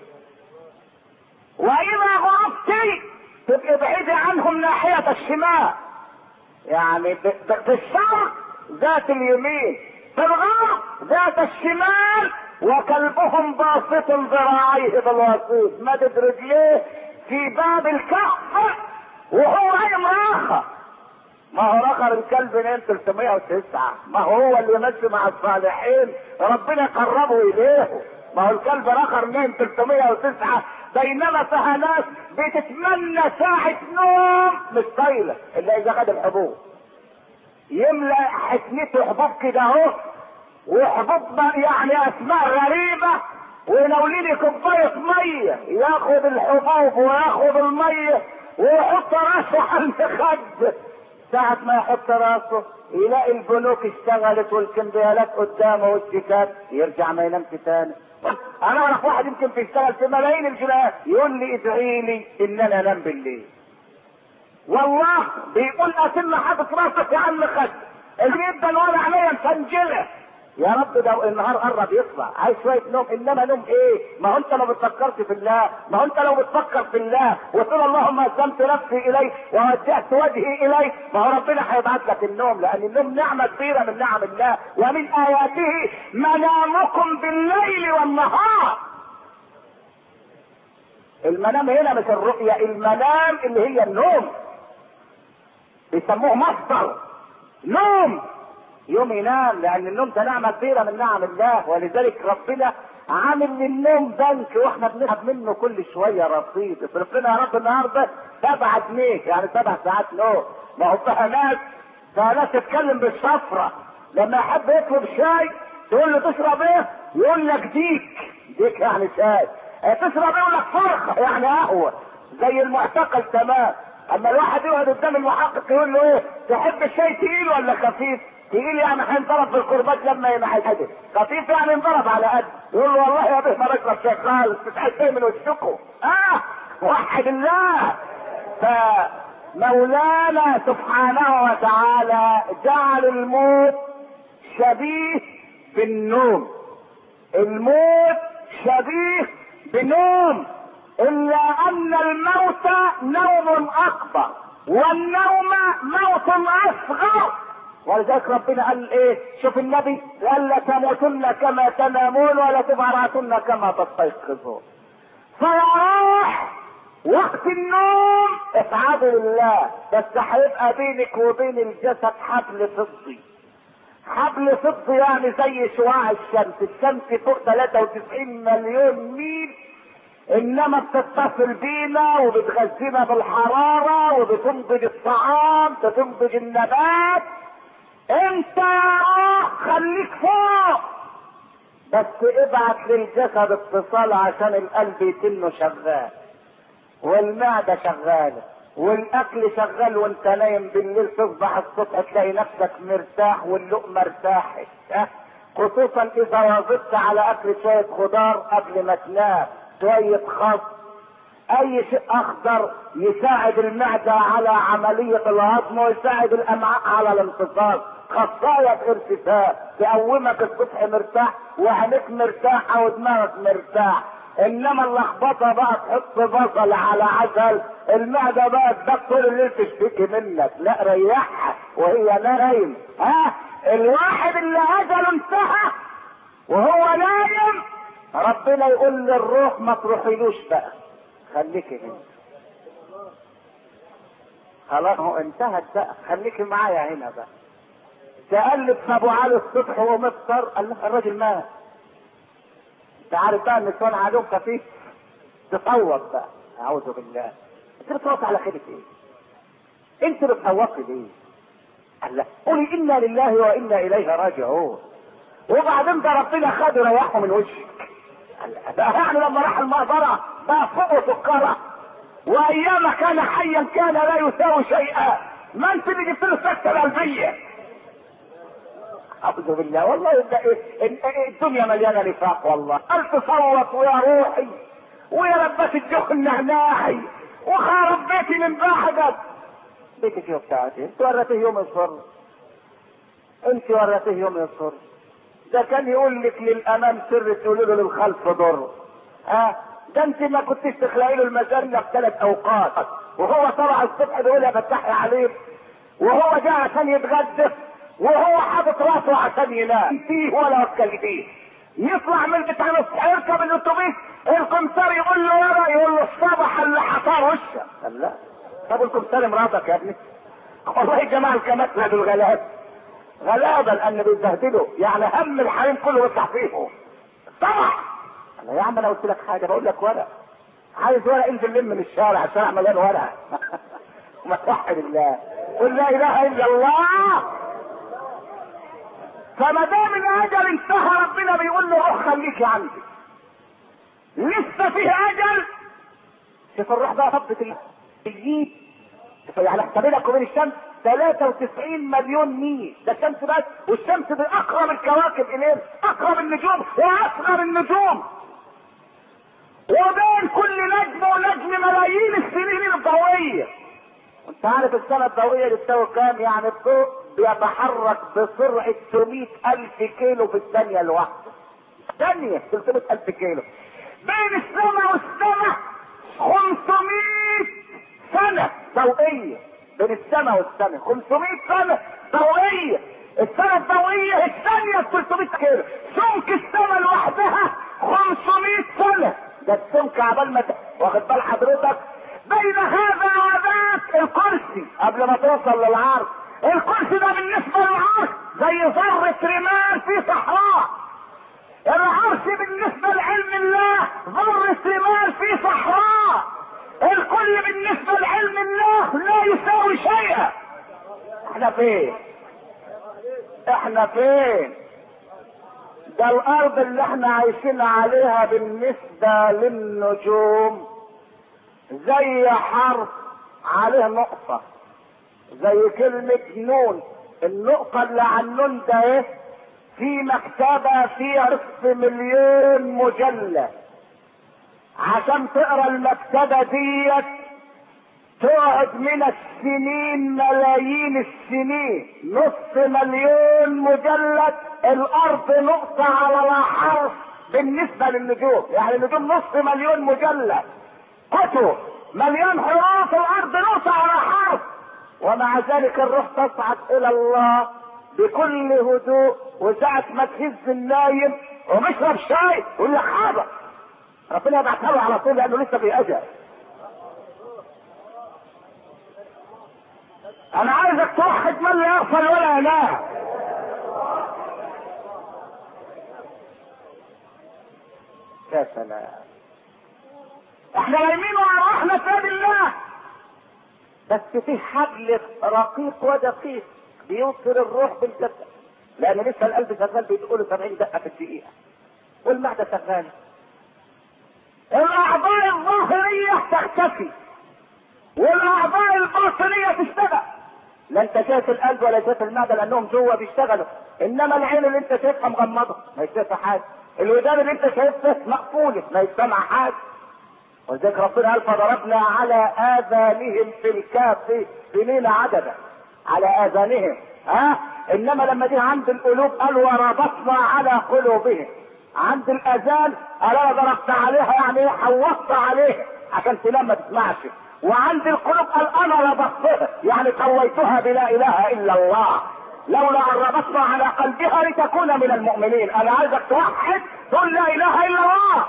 واذا غربتي تبقي بعيدي عنهم ناحية الشمال، يعني في الشرق ذات اليمين، في الغرب ذات الشمال، وكلبهم باسط ذراعيه بالوسيط مدد رجليه في باب الكهف وهو نايم راخر. ما هو رخر الكلب نام 309، ما هو اللي ماشي مع الصالحين ربنا قربه اليه. ما هو الكلب رخر نام 309 بينما فيها ناس بتتمنى ساعة نوم مش طايلة الا اذا خد الحبوب، يملأ حسنته حبوب كده اهو، وحبوب يعني اسماء غريبة، وينوليني كوباية مية، ياخد الحبوب وياخد المية ويحط راسه على المخد. ساعة ما يحط راسه يلاقي البنوك اشتغلت والكمبيالات قدامه والشيكات، يرجع ما ينامش تاني. انا اعرف واحد يمكن بيشتغل في ملايين الجنيهات يقول لي ادعي لي ان انا انام بالليل. والله بيقول اتم حاطط راسك يا عم خد جدا ولا عليا مسنجله. يا رب ده النهار قرب يطلع عايز شويه نوم، انما نوم ايه؟ ما هو انت ما بتفكرش في الله، ما هو انت لو بتفكر في الله وتقول اللهم اسلمت نفسي اليه ووجهت وجهي اليه، ما هو ربنا هيبعت لك النوم، لان النوم نعمه كبيره من نعم الله. ومن اياته منامكم بالليل والنهار. المنام هنا مش الرؤيا، المنام اللي هي النوم، بيسموه مصدر نوم. يوم ينام، لان النوم ده نعمه كبيره من نعم الله، ولذلك ربنا عامل للنوم بنك واحنا بنسحب منه كل شويه رصيد. اصرف لنا يا رب النهارده 7 جنيه يعني 7 ساعات نوم. ما هو فيها ناس تتكلم بالشفره، لما يحب يطلب شاي تقول له تشرب ايه؟ يقول لك ديك يعني شاي. تشرب ايه؟ يقول لك فرخه يعني قهوه، زي المعتقل تمام. اما الواحد يقعد قدام المحقق يقول له ايه؟ تحب الشاي تقيل ولا خفيف؟ تقيل يعني هينضرب بالقربات لما ينحدر، خفيف يعني ينضرب على قد. يقول له والله يا بيه ما بشرب شاي خالص، بتحس من وشكم. وحد الله. فمولانا سبحانه وتعالى جعل الموت شبيه بالنوم. الموت شبيه بنوم، الا ان الموت نوم اكبر والنوم موت اصغر. ولذلك ربنا قال ايه؟ شوف النبي قال لا تموتن كما تنامون ولا تبعثن كما تستيقظون. فيروح وقت النوم اسعدوا لله، بس هيبقى بينك وبين الجسد حبل فضي. حبل فضي يعني زي شعاع الشمس فوق 93 مليون ميل، انما بتتصل بينا وبتغذينا بالحرارة وبتنضج الطعام، بتنضج النبات. انت خليك فوق، بس ابعت للجسد اتصال عشان القلب يتنه شغال والمعدة شغالة والاكل شغال، وانت نايم بالليل تصبح الصبح تلاقي نفسك مرتاح واللقمة ارتاحت. خصوصا اذا واظبت على اكل شوية خضار قبل ما تنام، شوية خس، اي شيء اخضر يساعد المعدة على عملية الهضم ويساعد الامعاء على الامتصاص. خصاية بارتفاع تقومك الصبح مرتاح وعينيك مرتاحة ودماغك مرتاح. انما اللخبطة بقى تحط بصل على عسل، المعدة بقى تدخل اللي تشتكي منك. لا ريحها وهي نايم. الواحد اللي اجله انتهى وهو نايم ربنا يقول للروح ما تروحيلوش بقى، خليكي هنا. خلاص هو انتهت بقى، خليكي معايا هنا بقى. تقلب في ابو علي الصبح ومفطر، قال له الراجل مات. انت عارف بقى النسوان عليهم خفيف، تصوت بقى. اعوذ بالله، انت بتصوت على خيرك ايه؟ انت بتصوتي ليه؟ قال لا قولي انا لله وانا اليه راجعون. وبعدين ده ربنا خد ريحه من وشك. ده يعني لما راح المقبره بقى فوق سكره، وايام كان حيا كان لا يساوي شيئا. ما انت اللي جبت له السكته القلبيه. اعوذ بالله، والله الدنيا مليانه نفاق والله. قال تصوت ويا روحي ويا لبس الجو النعناعي وخرب بيتي من بعدك. بيتك يا بتاعتي انت وريتيه يوم الصر، انت وريتيه يوم الصر. ده كان يقول لك للامام سر تقول له للخلف ضر. ده انت ما كنتش تخلقي له المجله في 3 اوقات، وهو طلع الصبح بيقول يا فتحي عليك، وهو جاء عشان يتغدى، وهو حاطط راسه عشان ينام فيه ولا اتكلميه. يطلع من بتاع الصبح يركب الاتوبيس، القمصار يقول له ورا، يقول له الصبح اللي حصار وشك. قال لا، طب القمصار مراتك يا ابني. والله يا جماعه الكماتله دول غلابه لان بيتبهدلوا، يعني هم الحريم كله بيطلع فيهم. طبعا انا يا عم انا قلت لك حاجه، بقول لك ورق، عايز ورق انزل لم من الشارع، الشارع مليان ورق. وما توحد الله، قل لا اله الا الله. فما دام الاجل انتهى ربنا بيقول له روح خليكي عندي، لسه فيه اجل. شوف الروح بقى فضت الجيب، يعني احسب لك وبين الشمس 93 مليون ميل، ده الشمس بس، والشمس دي اقرب الكواكب اليه، اقرب النجوم واصغر النجوم، وبين كل نجم ونجم ملايين السنين الضوئيه. وانت عارف السنه الضوئيه دي تساوي كام؟ يعني الضوء بيتحرك بسرعه 300,000 كيلو في الثانيه الواحده. ثانيه 300,000 كيلو. بين السماء والسماء 500 سنه ضوئيه، بين السماء والسماء 500 سنه ضوئيه. السنه الضوئيه الثانيه 300 كيلو، سمك السماء لوحدها 500 سنه. ده السمك عبال ما واخد بال حضرتك؟ بين هذا وذاك الكرسي قبل ما توصل للعرض. الكرسي ده بالنسبه للعرض زي ذره رمال في صحراء. العرش بالنسبه لعلم الله ذره رمال في صحراء. الكل بالنسبه لعلم الله لا يساوي شيئا. احنا فين؟ احنا فين؟ ده الارض اللي احنا عايشين عليها بالنسبه للنجوم زي حرف عليه نقطة، زي كلمة نون. النقطة اللي على النون ده ايه؟ في مكتبة فيها 500,000,000 مجلد. عشان تقرا المكتبة ديت تقعد من السنين ملايين السنين. 500,000,000 مجلد. الارض نقطة على لا حرف بالنسبة للنجوم، يعني النجوم 500,000,000 مجلد. كتب مليان حروف، الارض نقطة على حرف. ومع ذلك الروح تصعد الى الله بكل هدوء، وساعة ما تهز النايم وبيشرب شاي يقول لك حاضر، ربنا يبعثها له على طول لانه لسه في اجل. انا عايزك توحد من لا يغفل ولا ينام. يا سلام، احنا نايمين وارواحنا في يد الله، بس في حبل رقيق ودقيق بيوصل الروح بالجسد، لان لسه القلب شغال بيقول 70 دقه في الدقيقه، والمعده شغاله. الاعضاء الظاهريه تختفي والاعضاء الباطنيه تشتغل. لا انت شايف القلب ولا شايف المعده لانهم جوه بيشتغلوا، انما العين اللي انت شايفها مغمضه ما شايفها حاجه، الودان اللي انت شايفها مقفوله ما يسمع حاجه. ولذلك ربنا قال فضربنا على اذانهم في الكهف سنين عددا، على اذانهم. انما لما جه عند القلوب قال وربطنا على قلوبهم. عند الاذان قال انا ضربت عليها، يعني ايه؟ حوطت عليها عشان تنام ما تسمعش. وعند القلوب قال انا ربطتها، يعني قويتها بلا اله الا الله، لولا ان ربطنا على قلبها لتكون من المؤمنين. انا عايزك توحد تقول لا اله الا الله.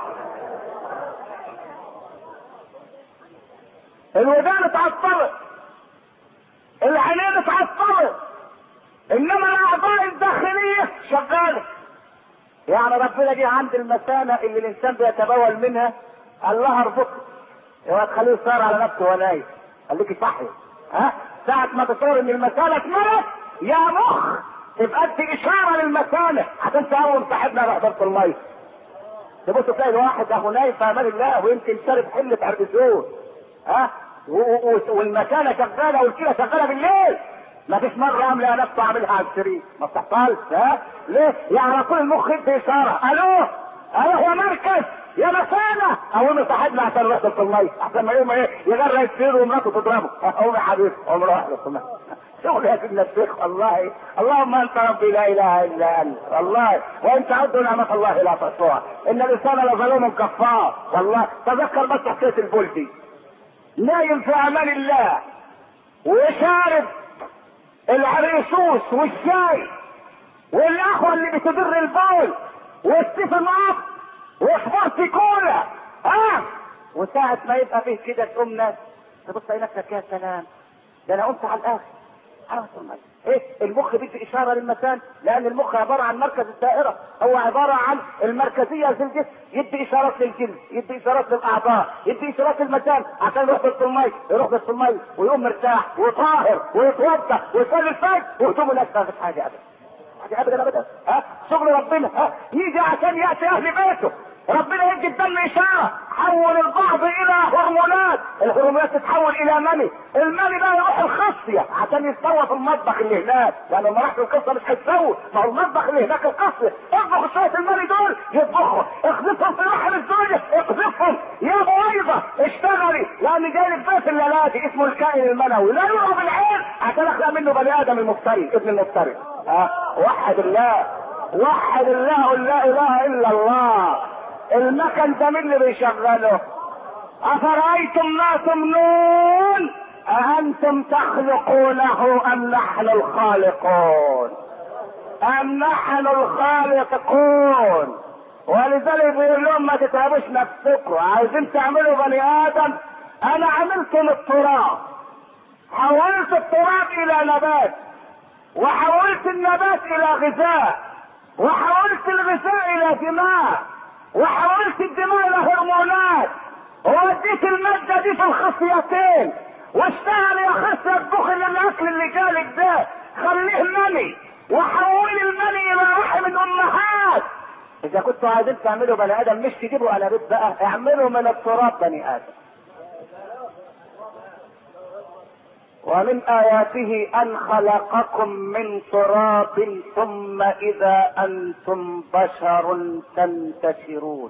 الودان اتعطلت، العينين اتعطلت، انما الاعضاء الداخليه شغاله. يعني ربنا جه عند المثانه اللي الانسان بيتبول منها قال لها اربطها، اوعى تخليه يصار على نفسه وهو نايم، خليكي صحي. ساعه ما تصور ان المثانه اتملت يا مخ تبقى انت اشاره للمثانه عشان تقوم صاحبنا على حضره الميه. تبص تلاقي الواحد اهو نايم في امان الله ويمكن شارب حله عربسون، والمكانه شغاله والكلى شغاله بالليل. ما فيش مره عامله نفسه عاملها على السرير، ما بتحصلش. ليه؟ يعني كل المخ يدي اشاره، الو يا مركز يا مسانة قومي صاحبنا عشان نروح في المية، احسن ما يوم ايه يغرق السير ومراته تضربه. قومي يا حبيبي قومي روح في المية. شغل يا سيدنا الشيخ والله. اللهم انت ربي لا اله الا انت والله، وان تعدوا نعمة الله لا تحصوها، ان الانسان لظلوم كفار والله. تذكر بس حكاية البلدي نايم في امان الله وشارب العريسوس والشاي والاخوة اللي بتدر البول والسفنات وسبورتي كولا وساعة ما يبقى فيه كده تقوم ناس تبص على نفسك يا سلام، ده انا قمت على الاخر خلاص. ايه المخ بيدي اشاره للمكان، لان المخ عباره عن مركز الدائره، هو عباره عن المركزيه في الجسم، يدي اشارات للجلد، يدي اشارات للاعضاء، يدي اشارات للمكان عشان يروح في المي، يروح في المي ويقوم مرتاح وطاهر ويتوضا ويصلي الفجر وهدومه ناشفه. مفيش حاجه ابدا ابدا. شغل ربنا. يجي عشان ياتي اهل بيته، ربنا يدي الدم اشاره، حول البعض الى هرمونات، الهرمونات تتحول الى مني، المني بقى يروح الخصيه عشان يتسوى في المطبخ اللي هناك، لان لما راح القصه مش هيتسوى، ما هو المطبخ اللي هناك القصيه، اطبخ شويه المني دول يطبخوا، اقذفهم في رحم الزوجه، اقذفهم يا بويضه اشتغلي، لان جاي لك بيت الليلاتي اسمه الكائن المنوي، لا يرى بالعين عشان اخلق منه بني ادم المفتري، ابن المفتري. وحد الله، وحد الله، قل لا اله الا الله. المكن ده مين اللي بيشغله؟ افرايتم ما تمنون اانتم تخلقونه ام نحن الخالقون؟ ام نحن الخالقون؟ ولذلك بيقول لهم ما تتعبوش نفسكم، عايزين تعملوا بني ادم، انا عملت من التراب، حولت التراب الى نبات، وحولت النبات الى غذاء، وحولت الغذاء الى دماء، وحولت الدماء الى هرمونات، ووديت المادة دي في الخصيتين، واشتغل يا خصية اطبخ الاكل اللي جالك ده، خليه مني، وحول المني الى رحم الامهات. اذا كنتوا عايزين تعملوا بني ادم مش تجيبوا انابيب بقى، اعملوا من التراب بني ادم. ومن آياته أن خلقكم من تراب ثم إذا أنتم بشر تنتشرون.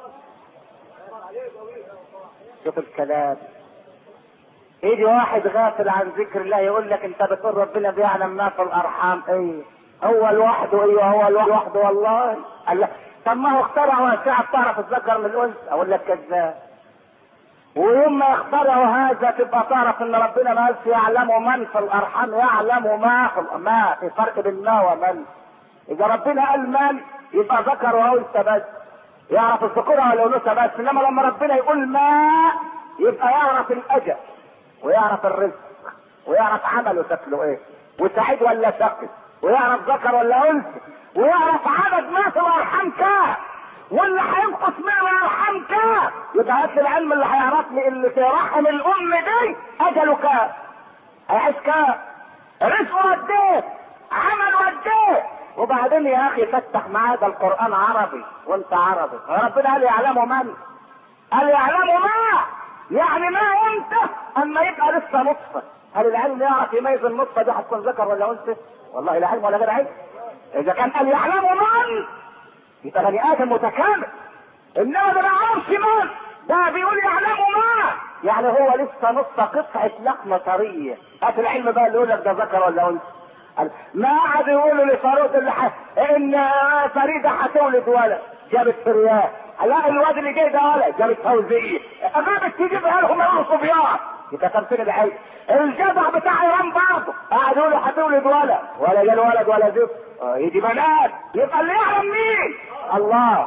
شوف الكلام، يجي واحد غافل عن ذكر الله يقول لك انت بتقول ربنا بيعلم ما في الارحام. ايه هو لوحده؟ ايوه هو لوحده والله. قال لك طب ما هو اخترع واسعة تعرف تتذكر من الانثى. اقول لك كذاب. ويوم ما يخترعوا هذا تبقى تعرف ان ربنا ما قالش يعلم من في الارحام، يعلم ما في فرق بين ما ومن. اذا ربنا قال من يبقى ذكر وانثى بس، يعرف الذكورة والانوثة بس، انما لما ربنا يقول ما يبقى يعرف الاجل ويعرف الرزق ويعرف عمله شكله ايه وسعيد ولا شقي، ويعرف ذكر ولا انثى، ويعرف عدد ما في الارحام كام واللي هينقص من الارحام كام. يبقى هات العلم اللي هيعرفني اللي في رحم الام دي اجله كام، هيعيش كام، رزقه قد ايه، عمله قد ايه. وبعدين يا اخي فتح معاه ده القران عربي وانت عربي. ربنا قال يعلم من، قال يعلم ما، يعني ما انت اما يبقى لسه نطفه. هل العلم يعرف يميز النطفه دي هتكون ذكر ولا انثى؟ والله لا علم ولا غير علم. اذا كان قال يعلم من يبقى بني ادم متكامل، انما ده ما يعرفش من، ده بيقول يعلم ما، يعني هو لسه نص قطعه لحمه طريه. هات العلم بقى اللي يقول لك ده ذكر ولا انثى. ما قعد يقولوا لفاروق ان فريده هتولد ولد، جابت فرياه. لا الواد اللي جاي ده ولد، جابت فوزيه. جابت تجيبها لهم يقولوا صبيان. يبقى تمثيل العلم. الجدع بتاع ايران برضه قعد يقولوا هتولد ولد، ولا جال ولد ولا زفت. يجي بنات. يبقى اللي يعلم مين؟ الله.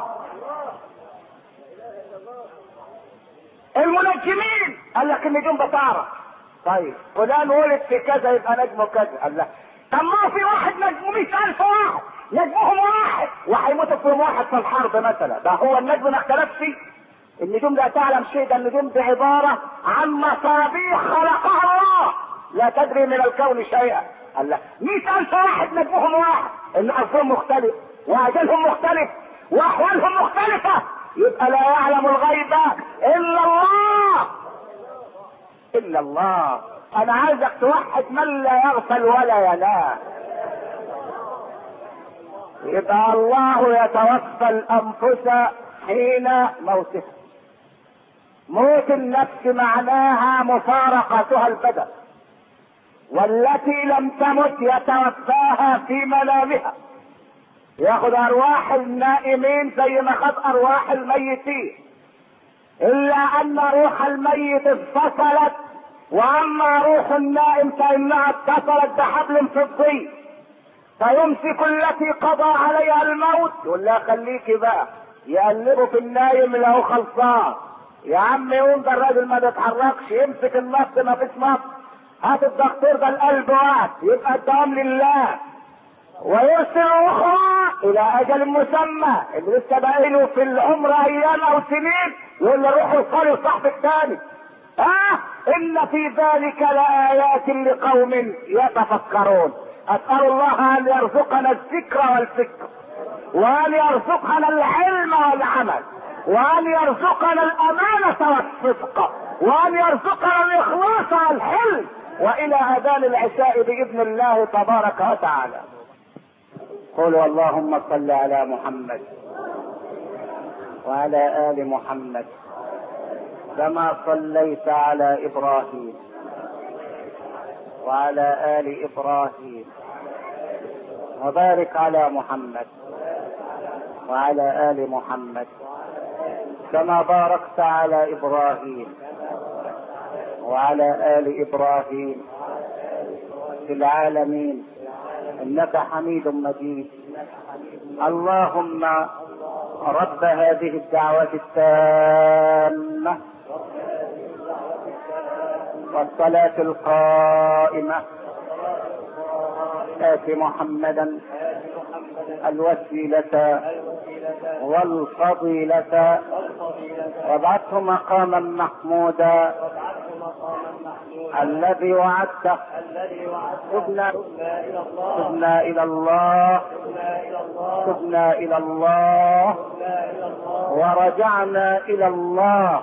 المنجمين قال لك النجوم بتعرف. طيب فلان ولد في كذا يبقى نجمه كذا. قال لك طب ما في واحد نجمه 100,000 واحد، نجمهم واحد وهيموتوا في يوم واحد في الحرب مثلا. ده هو النجم ما اختلفش. النجوم لا تعلم شيء، ده النجوم دي عباره عن مصابيح خلقها الله، لا تدري من الكون شيئا. قال لك 100,000 واحد نجمهم واحد، ان ارضهم مختلف واجلهم مختلف واحوالهم مختلفه. يبقى لا يعلم الغيب الا الله، الا الله. انا عايزك توحد من لا يغفل ولا ينام. يبقى الله يتوفى الانفس حين موتها. موت النفس معناها مفارقتها البدن، والتي لم تمت يتوفاها في منامها، ياخذ ارواح النائمين زي ما خد ارواح الميتين، الا ان روح الميت انفصلت، واما روح النائم فانها اتصلت بحبل فضي، فيمسك التي قضى عليها الموت يقول لها خليكي بقى، يقلبه في النايم له خلصان، يا عم يقوم ده الراجل ما بيتحركش، يمسك النبض ما فيش نبض، هات الدكتور ده القلب وقت، يبقى الدوام لله، ويرسل اخرى الى اجل مسمى اللي لسه باقي له في العمر ايام او سنين، يقول له روح وصلي لصاحبك تاني. ان في ذلك لايات لقوم يتفكرون. اسال الله ان يرزقنا الذكر والفكر، وان يرزقنا العلم والعمل، وان يرزقنا الامانه والصدق، وان يرزقنا الاخلاص والحلم، والى اذان العشاء باذن الله تبارك وتعالى. قولوا اللهم صل على محمد وعلى ال محمد كما صليت على ابراهيم وعلى ال ابراهيم، وبارك على محمد وعلى ال محمد كما باركت على ابراهيم وعلى ال ابراهيم في العالمين انك حميد مجيد. اللهم رب هذه الدعوة التامة والصلاة القائمة، آت محمدا الوسيلة والفضيلة وابعثه مقاما محمودا الذي وعدته. تبنا إلى الله، تبنا إلى الله ورجعنا إلى الله،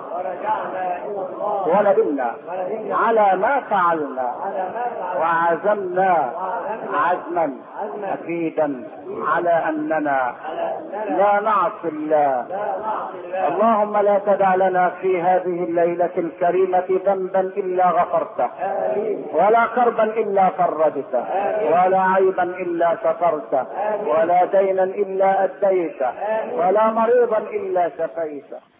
وندمنا على ما فعلنا، وعزمنا عزما أكيدا على أننا لا نعصي الله. اللهم لا تدع لنا في هذه الليلة الكريمة ذنبا إلا غفرته، ولا كربا إلا فرجته، ولا عيبا إلا سترته، ولا دينا إلا أديته، ولا مريضا إلا شفيته.